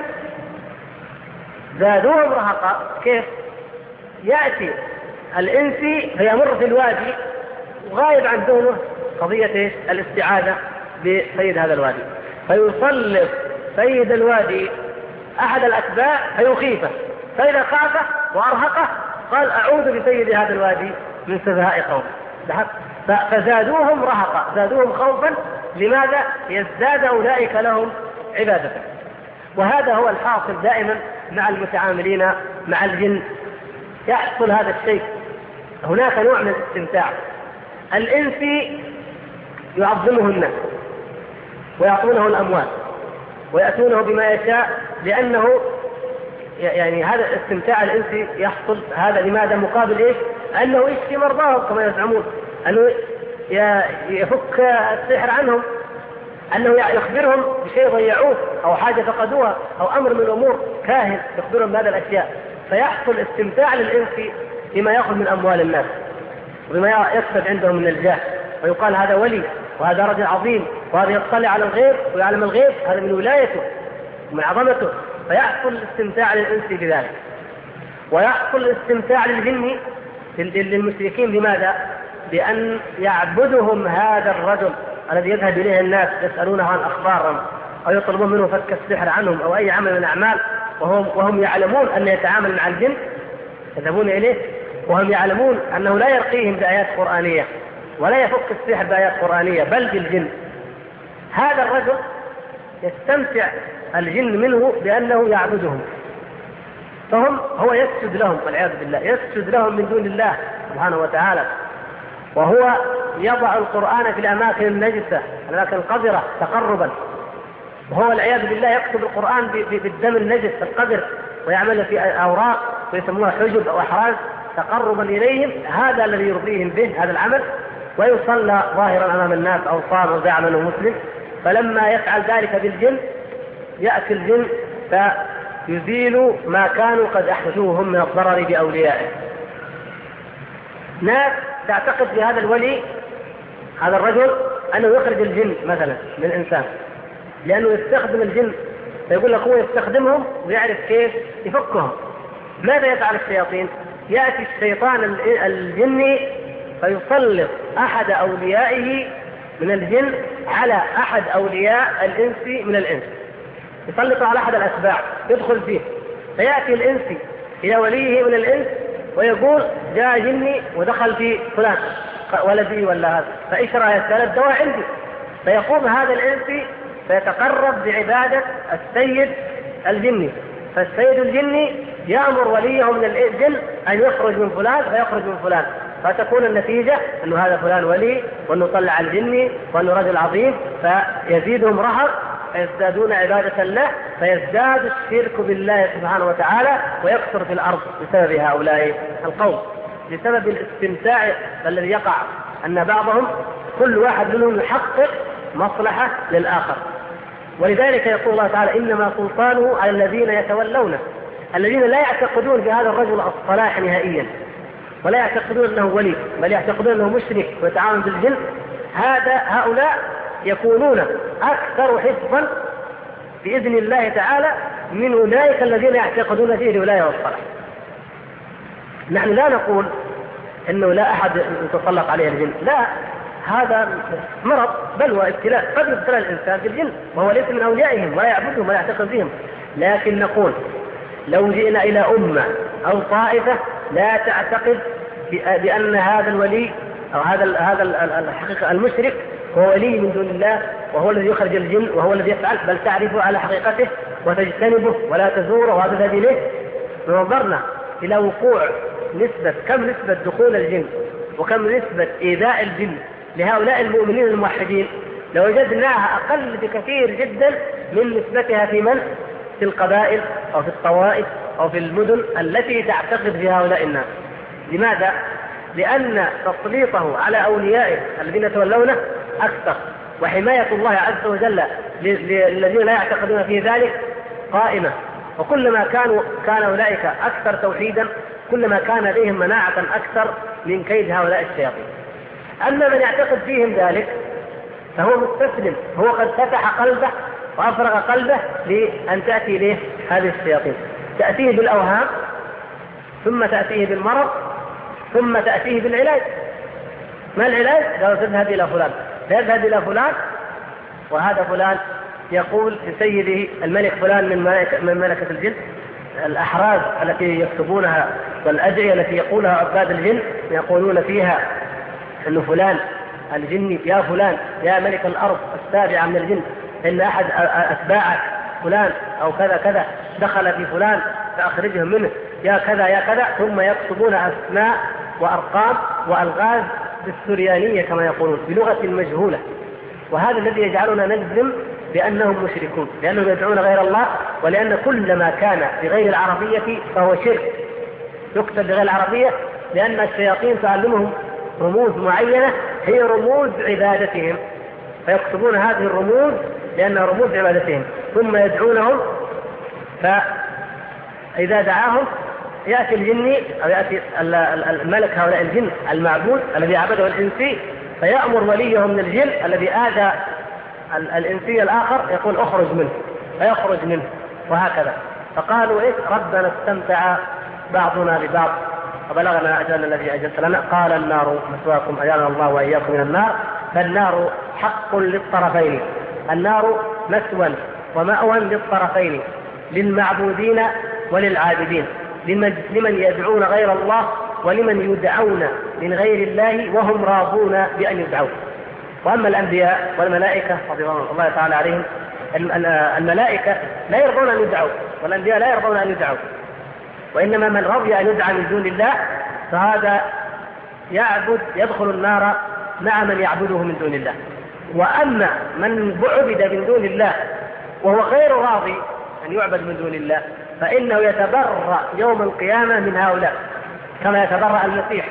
زادوهم رهقا. كيف؟ يأتي الإنسي فيمر في الوادي وغايب عن ذهنه قضية الاستعاذة بسيد هذا الوادي، فيسلط سيد الوادي أحد الأتباع فيخيفه، فإذا خافه وأرهقه قال أعوذ بسيد هذا الوادي من سفهاء قوم. فزادوهم رهقا، زادوهم خوفا. لماذا؟ يزداد أولئك لهم عبادة. وهذا هو الحاصل دائما مع المتعاملين مع الجن، يحصل هذا الشيء. هناك نوع من الاستمتاع. الإنسي يعظمه الناس ويعطونه الأموال ويأتونه بما يشاء، لأنه يعني هذا الاستمتاع الإنسي يحصل. هذا لماذا؟ مقابل إيش؟ أنه يشفي مرضاهم كما يزعمون، أنه يفك السحر عنهم، أنه يخبرهم بشيء ضيعوه أو حاجة فقدوها أو أمر من الأمور، كاهن يخبرهم بهذه الأشياء، فيحصل استمتاع للإنس بما يأخذ من أموال الناس. وبما يكسب عندهم من الجاه، ويقال هذا ولي وهذا رجل عظيم وهذا يطلع على الغيب ويعلم الغيب، هذا من ولايته ومن عظمته. فيحصل الاستمتاع للإنس بذلك، ويحصل الاستمتاع للجن للمشركين. لماذا؟ بأن يعبدهم هذا الرجل الذي يذهب إليه الناس يسألونه عن أخبارهم أو يطلبون منه فك السحر عنهم أو أي عمل من الأعمال، وهم يعلمون أن يتعامل مع الجن، يذهبون إليه وهم يعلمون أنه لا يرقيهم بآيات قرآنية ولا يفك السحر بآيات قرآنية بل بالجن. هذا الرجل يستمتع الجن منه بأنه يعبدهم، هو يسجد لهم والعياذ بالله، يسجد لهم من دون الله سبحانه وتعالى، وهو يضع القرآن في الأماكن النجسة الأماكن القذرة تقربا، وهو والعياذ بالله يكتب القرآن بالدم النجس القذر ويعمل في أوراق ويسموها حجب أو أحراز تقربا إليهم. هذا الذي يرضيهم به هذا العمل، ويصلى ظاهرا أمام الناس أو صام أو زعم أنه مسلم. فلما يفعل ذلك بالجن يأتي الجن فيزيل ما كانوا قد أحدثوه هم من الضرر بأوليائه. ناس تعتقد في هذا الولي هذا الرجل أنه يخرج الجن مثلا من الإنسان، لأنه يستخدم الجن، فيقول لك هو يستخدمهم ويعرف كيف يفكهم. ماذا يفعل الشياطين؟ يأتي الشيطان الجني فيسلط أحد أوليائه من الجن على أحد أولياء الإنس من الإنس، يسلط على أحد الأتباع يدخل فيه، فيأتي الإنسي إلى وليه من الإنس ويقول جاء جني ودخل في فلان ولدي ولا هذا، فإيش رأيك؟ قال الدواء عندي. فيقوم هذا الإنسي فيتقرب بعبادة السيد الجني، فالسيد الجني يأمر وليه من الجن أن يخرج من فلان فيخرج من فلان، فتكون النتيجة أنه هذا فلان ولي وأنه طلع الجني وأنه رجل عظيم، فيزيدهم رهق فيزدادون عبادة له، فيزداد الشرك بالله سبحانه وتعالى ويكثر في الأرض بسبب هؤلاء القوم، بسبب الاستمتاع الذي يقع أن بعضهم كل واحد منهم يحقق مصلحة للآخر. ولذلك يقول الله تعالى إنما سلطانه على الذين يتولونه، الذين لا يعتقدون بهذا الرجل الصلاح نهائيا ولا يعتقدون أنه ولي بل يعتقدون أنه مشرك ويتعامل بالجن. هؤلاء يكونون أكثر حفظا بإذن الله تعالى من أولئك الذين يعتقدون فيه الولاية والصلاح. نحن لا نقول أنه لا أحد يتسلط عليه الجن، لا، هذا مرض بل وابتلاء، قد يبتلى الإنسان بالجن وهو ليس من أوليائهم ولا يعبدهم ولا يعتقد بهم. لكن نقول لو جئنا إلى أمة أو طائفة لا تعتقد بأن هذا الولي أو هذا الحقيقة المشرك هو ولي من دون الله وهو الذي يخرج الجن وهو الذي يفعل، بل تعرفه على حقيقته وتجتنبه ولا تزوره وهذا إليه، نظرنا إلى وقوع كم نسبة دخول الجن وكم نسبة إيذاء الجن لهؤلاء المؤمنين الموحدين، لوجدناها أقل بكثير جدا من نسبتها في القبائل أو في الطوائف أو في المدن التي تعتقد في هؤلاء الناس. لماذا؟ لأن تسليطه على أوليائه الذين يتولونه أكثر، وحماية الله عز وجل للذين لا يعتقدون في ذلك قائمة، وكلما كان أولئك أكثر توحيدا كلما كان لديهم مناعة أكثر من كيد هؤلاء الشياطين. أما من يعتقد فيهم ذلك فهو مستسلم، هو قد فتح قلبه وأفرغ قلبه لأن تأتي إليه هذه الشياطين، تأتيه بالأوهام ثم تأتيه بالمرض ثم تأتيه بالعلاج. ما العلاج؟ قالوا تذهب إلى فلان، فيذهب إلى فلان وهذا فلان يقول لسيده الملك فلان من ملكة الجن الأحراز التي يكتبونها والأدعية التي يقولها عباد الجن يقولون فيها أن فلان الجن يا فلان يا ملك الأرض السابعة من الجن إن أحد أتباعك فلان أو كذا كذا دخل في فلان فأخرجهم منه يا كذا يا كذا، ثم يكتبون أسماء وأرقام وألغاز بالسريانية كما يقولون بلغة مجهولة. وهذا الذي يجعلنا نجزم بأنهم مشركون، لأنهم يدعون غير الله، ولأن كل ما كان بغير العربية فهو شرك يكتب بغير العربية، لأن الشياطين تعلمهم رموز معينة هي رموز عبادتهم، فيكتبون هذه الرموز لأنها رموز عبادتهم، ثم يدعونهم، فإذا دعاهم يأتي الجني أو يأتي الملك هؤلاء الجن المعبود الذي عبده الإنسي، فيأمر وليه من الجن الذي آذى الإنسي الآخر يقول اخرج منه، فيخرج منه، وهكذا. فقالوا إيه؟ ربنا استمتع بعضنا ببعض وبلغنا أجلنا الذي أجلت لنا، قال النار مثواكم أجارنا الله وإياكم من النار. فالنار حق للطرفين، النار مثوى ومأوى للطرفين، للمعبودين وللعابدين، لمن يدعون غير الله ولمن يدعون من غير الله وهم راضون بأن يدعوا. وأما الأنبياء والملائكة رضي الله تعالى عليهم، الملائكة لا يرضون أن يدعوا، والأنبياء لا يرضون أن يدعوا، وإنما من رضي أن يدعى من دون الله فهذا يدخل النار مع من يعبده من دون الله. وأما من عبد من دون الله وهو غير راضي أن يعبد من دون الله فإنه يتبرأ يوم القيامة من هؤلاء كما يتبرأ المسيح.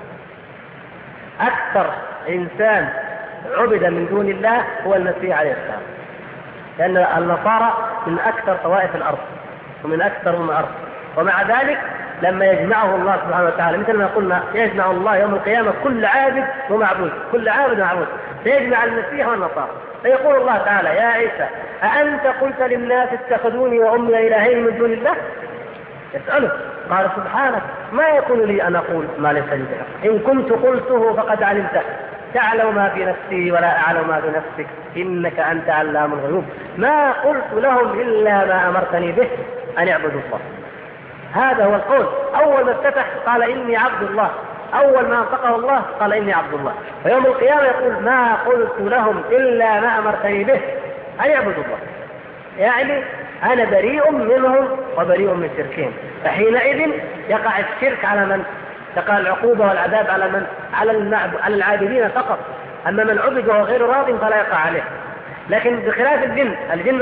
أكثر إنسان عبد من دون الله هو المسيح عليه السلام، لأن النصارى من أكثر طوائف الأرض ومن أكثر من الأرض، ومع ذلك لما يجمعه الله سبحانه وتعالى مثل ما قلنا يجمع الله يوم القيامة كل عابد ومعبود، كل عابد ومعبود، فيجمع المسيح والنصارى، فيقول الله تعالى يا عيسى أأنت قلت للناس اتخذوني وأمي إلهين من دون الله؟ يسأله قال سبحانك ما يكون لي أن أقول ما ليس لي بحق، إن كنت قلته فقد علمته، تعلم ما في نفسي ولا أعلم ما في نفسك إنك أنت علام الغيوب، ما قلت لهم إلا ما أمرتني به أن يعبدوا الله. هذا هو القول، أول ما افتتح قال إني عبد الله، أول ما انطقه الله قال إني عبد الله، فيوم القيامة يقول ما قلت لهم إلا ما أمرتني به أن يعبدوا الله، يعني أنا بريء منهم وبريء من شركهم. فحينئذ يقع الشرك على من؟ تقع العقوبة والعذاب على من؟ على العابدين فقط، أما من عبد وهو غير راض فلا يقع عليه. لكن بخلاف الجن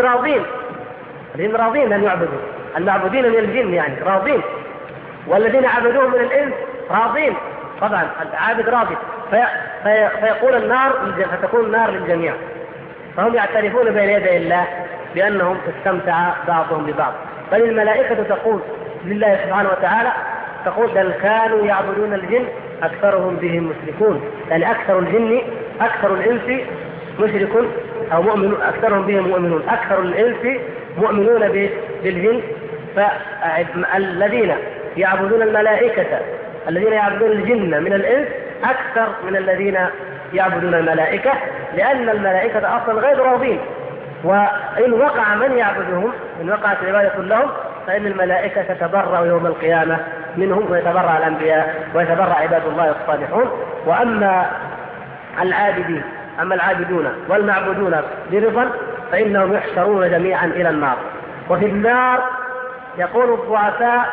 راضين أن يعبدوا، المعبودين من الجن يعني راضين، والذين عبدوهم من الإنس راضين، طبعا العابد راضي، فيقول النار فتكون النار للجميع، فهم يعترفون بين يدي الله بأنهم استمتع بعضهم ببعض. بل الملائكة تقول لله سبحانه وتعالى تقول بل كانوا يعبدون الجن أكثرهم بهم مشركون، يعني أكثر الإنس مشرك أو مؤمن، أكثرهم بهم مؤمنون، أكثر الإنس مؤمنون بالجن. فالذين يعبدون الملائكة الذين يعبدون الجن من الإنس أكثر من الذين يعبدون الملائكة، لأن الملائكة أصلا غير راضين، وإن وقع من يعبدهم إن وقعت العبادة لهم فإن الملائكة تتبرأ يوم القيامة منهم، ويتبرأ الأنبياء ويتبرأ عباد الله الصالحون. وأما العابدون والمعبودون برضا فإنهم يحشرون جميعا إلى النار. وفي النار يقول الضعفاء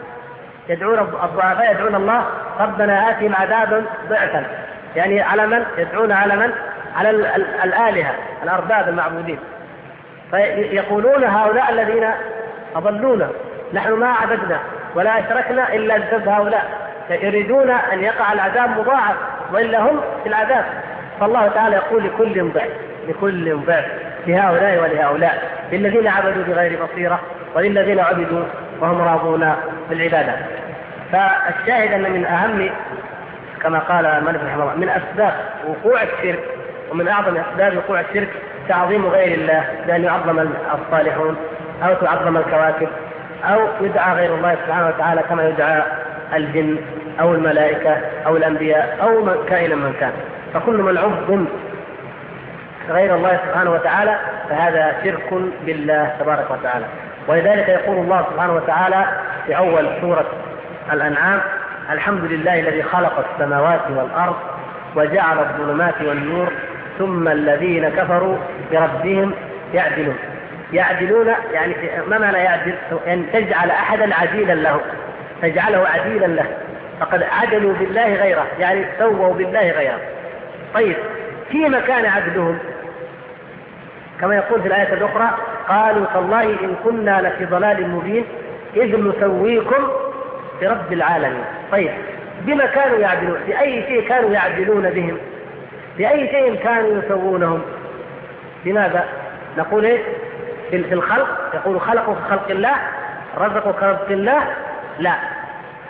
يدعون الله ربنا آتهم عذابا ضعفا، يعني على من؟ يدعون على من؟ على الآلهة الأرباب المعبودين، فيقولون هؤلاء الذين أضلونا نحن ما عبدنا ولا أشركنا إلا بسبب هؤلاء، يريدون أن يقع العذاب مضاعف وإلا هم في العذاب. فالله تعالى يقول لكل ضعف لهؤلاء ولهؤلاء، للذين عبدوا بغير بصيرة وللذين عبدوا وهم راضون بالعبادة. فالشاهد أن من أهم كما قال المؤلف رحمه الله من أسباب وقوع الشرك ومن أعظم أسباب وقوع الشرك تعظيم غير الله، بأن يعظم الصالحون أو تعظم الكواكب أو يدعى غير الله سبحانه وتعالى كما يدعى الجن أو الملائكة أو الأنبياء أو كائنا من كان. فكل من عظم غير الله سبحانه وتعالى فهذا شرك بالله تبارك وتعالى. ولذلك يقول الله سبحانه وتعالى في أول سورة الأنعام الحمد لله الذي خلق السماوات والأرض وجعل الظلمات والنور ثم الذين كفروا بربهم يعدلون يعني ما معنى يعدل؟ أن تجعل أحدا عديلا له، تجعله عديلا له، فقد عدلوا بالله غيره، يعني سووا بالله غيره. طيب فيما كان عدلهم كما يقول في الآية الأخرى قالوا تالله إن كنا لفي ضلال مبين إذ نسويكم برب العالمين. طيب بما كانوا يعدلون؟ بأي شيء كانوا يعدلون بهم؟ بأي شيء كانوا يسوونهم؟ لماذا؟ نقول إيه؟ في الخلق يقول خلقوا كخلق الله، رزقوا كرزق الله؟ لا،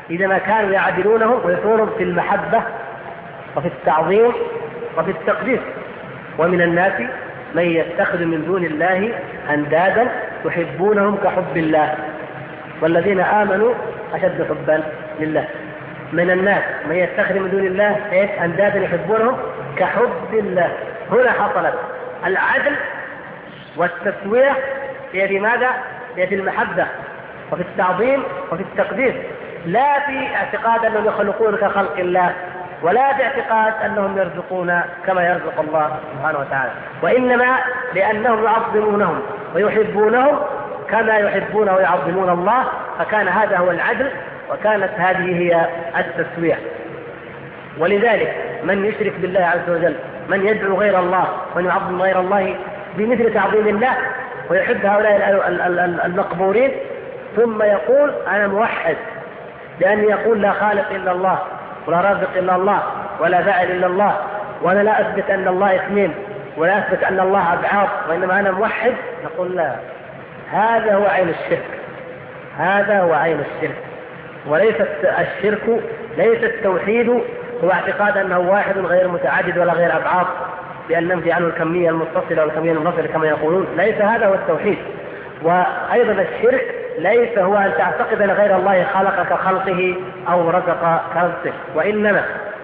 إذا ما كانوا يعدلونهم ويكونون في المحبة وفي التعظيم وفي التقديس. ومن الناس من يتخذ من دون الله أندادا يحبونهم كحب الله والذين آمنوا أشد حبا لله. من الناس من يتخذ من دون الله أندادا يحبونهم كحب الله. هنا حصلت العدل والتسوية هي لماذا؟ هي في المحبة وفي التعظيم وفي التقديس، لا في اعتقاد أنهم يخلقون كخلق الله، ولا باعتقاد أنهم يرزقون كما يرزق الله سبحانه وتعالى، وإنما لأنهم يعظمونهم ويحبونهم كما يحبون ويعظمون الله. فكان هذا هو العدل وكانت هذه هي التسوية. ولذلك من يشرك بالله عز وجل، من يدعو غير الله ومن يعظم غير الله بمثل تعظيم الله ويحب هؤلاء المقبورين ثم يقول أنا موحد، لأن يقول لا خالق إلا الله ولا رازق إلا الله ولا فاعل إلا الله، وأنا لا أثبت أن الله اثنين ولا أثبت أن الله أبعاد وإنما أنا موحد، نقول لا، هذا هو عين الشرك، هذا هو عين الشرك. وليس الشرك ليس التوحيد هو اعتقاد أنه واحد غير متعدد ولا غير أبعاد بأن ننفي عنه الكمية المتصلة والكمية المنفصلة كما يقولون، ليس هذا هو التوحيد. وأيضا الشرك ليس هو أن تعتقد أن غير الله خلق كخلقه أو رزق كرزقه، وإنما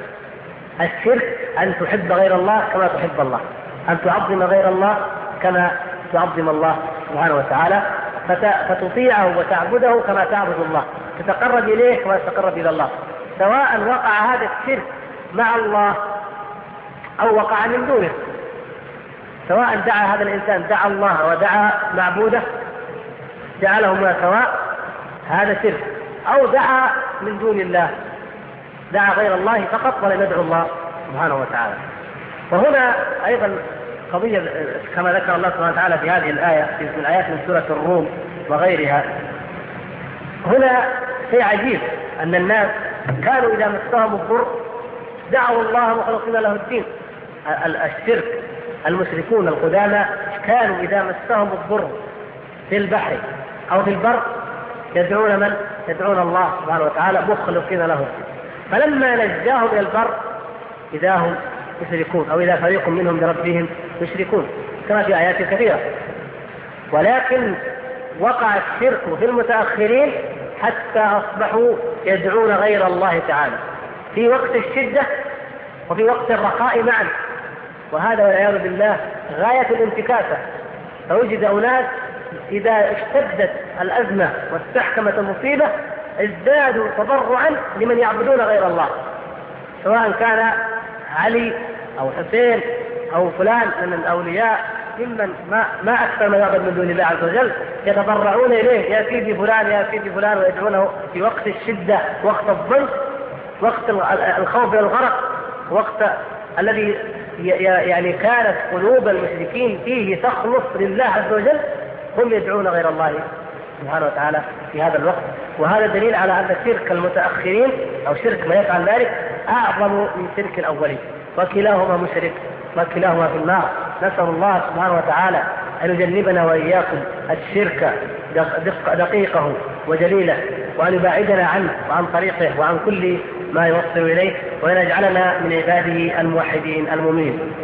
الشرك أن تحب غير الله كما تحب الله، أن تعظم غير الله كما تعظم الله سبحانه وتعالى، فتطيعه وتعبده كما تعبد الله، تتقرب إليه كما تتقرب إلى الله، سواء وقع هذا الشرك مع الله أو وقع من دونه، سواء دعا هذا الإنسان دعا الله ودعا معبوده جعلهما سواء هذا شرك، أو دعا من دون الله دعا غير الله فقط ولم يدعو الله سبحانه وتعالى. وهنا أيضا قضية كما ذكر الله سبحانه وتعالى في هذه الآية في الآيات من سورة الروم وغيرها. هنا شيء عجيب أن الناس كانوا إذا مسهم الضر دعوا الله مخلصين له الدين. الشرك المشركون القدامى كانوا إذا مسهم الضر في البحر أو في البر يدعون من؟ يدعون الله سبحانه وتعالى مخلصين له. فلما نجاهم إلى البر إذا هم يشركون أو إذا فريق منهم بربهم يشركون كما في آيات كثيرة. ولكن وقع الشرك في المتأخرين حتى أصبحوا يدعون غير الله تعالى في وقت الشدة وفي وقت الرخاء معا، وهذا والعياذ بالله غاية الانتكاسة. فوجد أناس إذا اشتدت الأزمة واستحكمت المصيبة ازدادوا تضرعا لمن يعبدون غير الله، سواء كان علي أو حسين أو فلان من الأولياء ممن ما أكثر ما يعبد من دون الله عز وجل، يتضرعون إليه يا سيدي فلان يا سيدي فلان، ويدعونه في وقت الشدة، وقت الضيق، وقت الخوف والغرق، وقت الذي يعني كانت قلوب المشركين فيه تخلص لله عز وجل، هم يدعون غير الله سبحانه وتعالى في هذا الوقت. وهذا دليل على أن شرك المتأخرين أو شرك ما يفعل ذلك أعظم من شرك الأولين، وكلاهما مشرك وكلاهما في النار. نسأل الله سبحانه وتعالى أن يجنبنا وإياكم الشرك دقيقه وجليله، وأن يبعدنا عنه وعن طريقه وعن كل ما يوصل إليه، وأن يجعلنا من عباده الموحدين المؤمنين.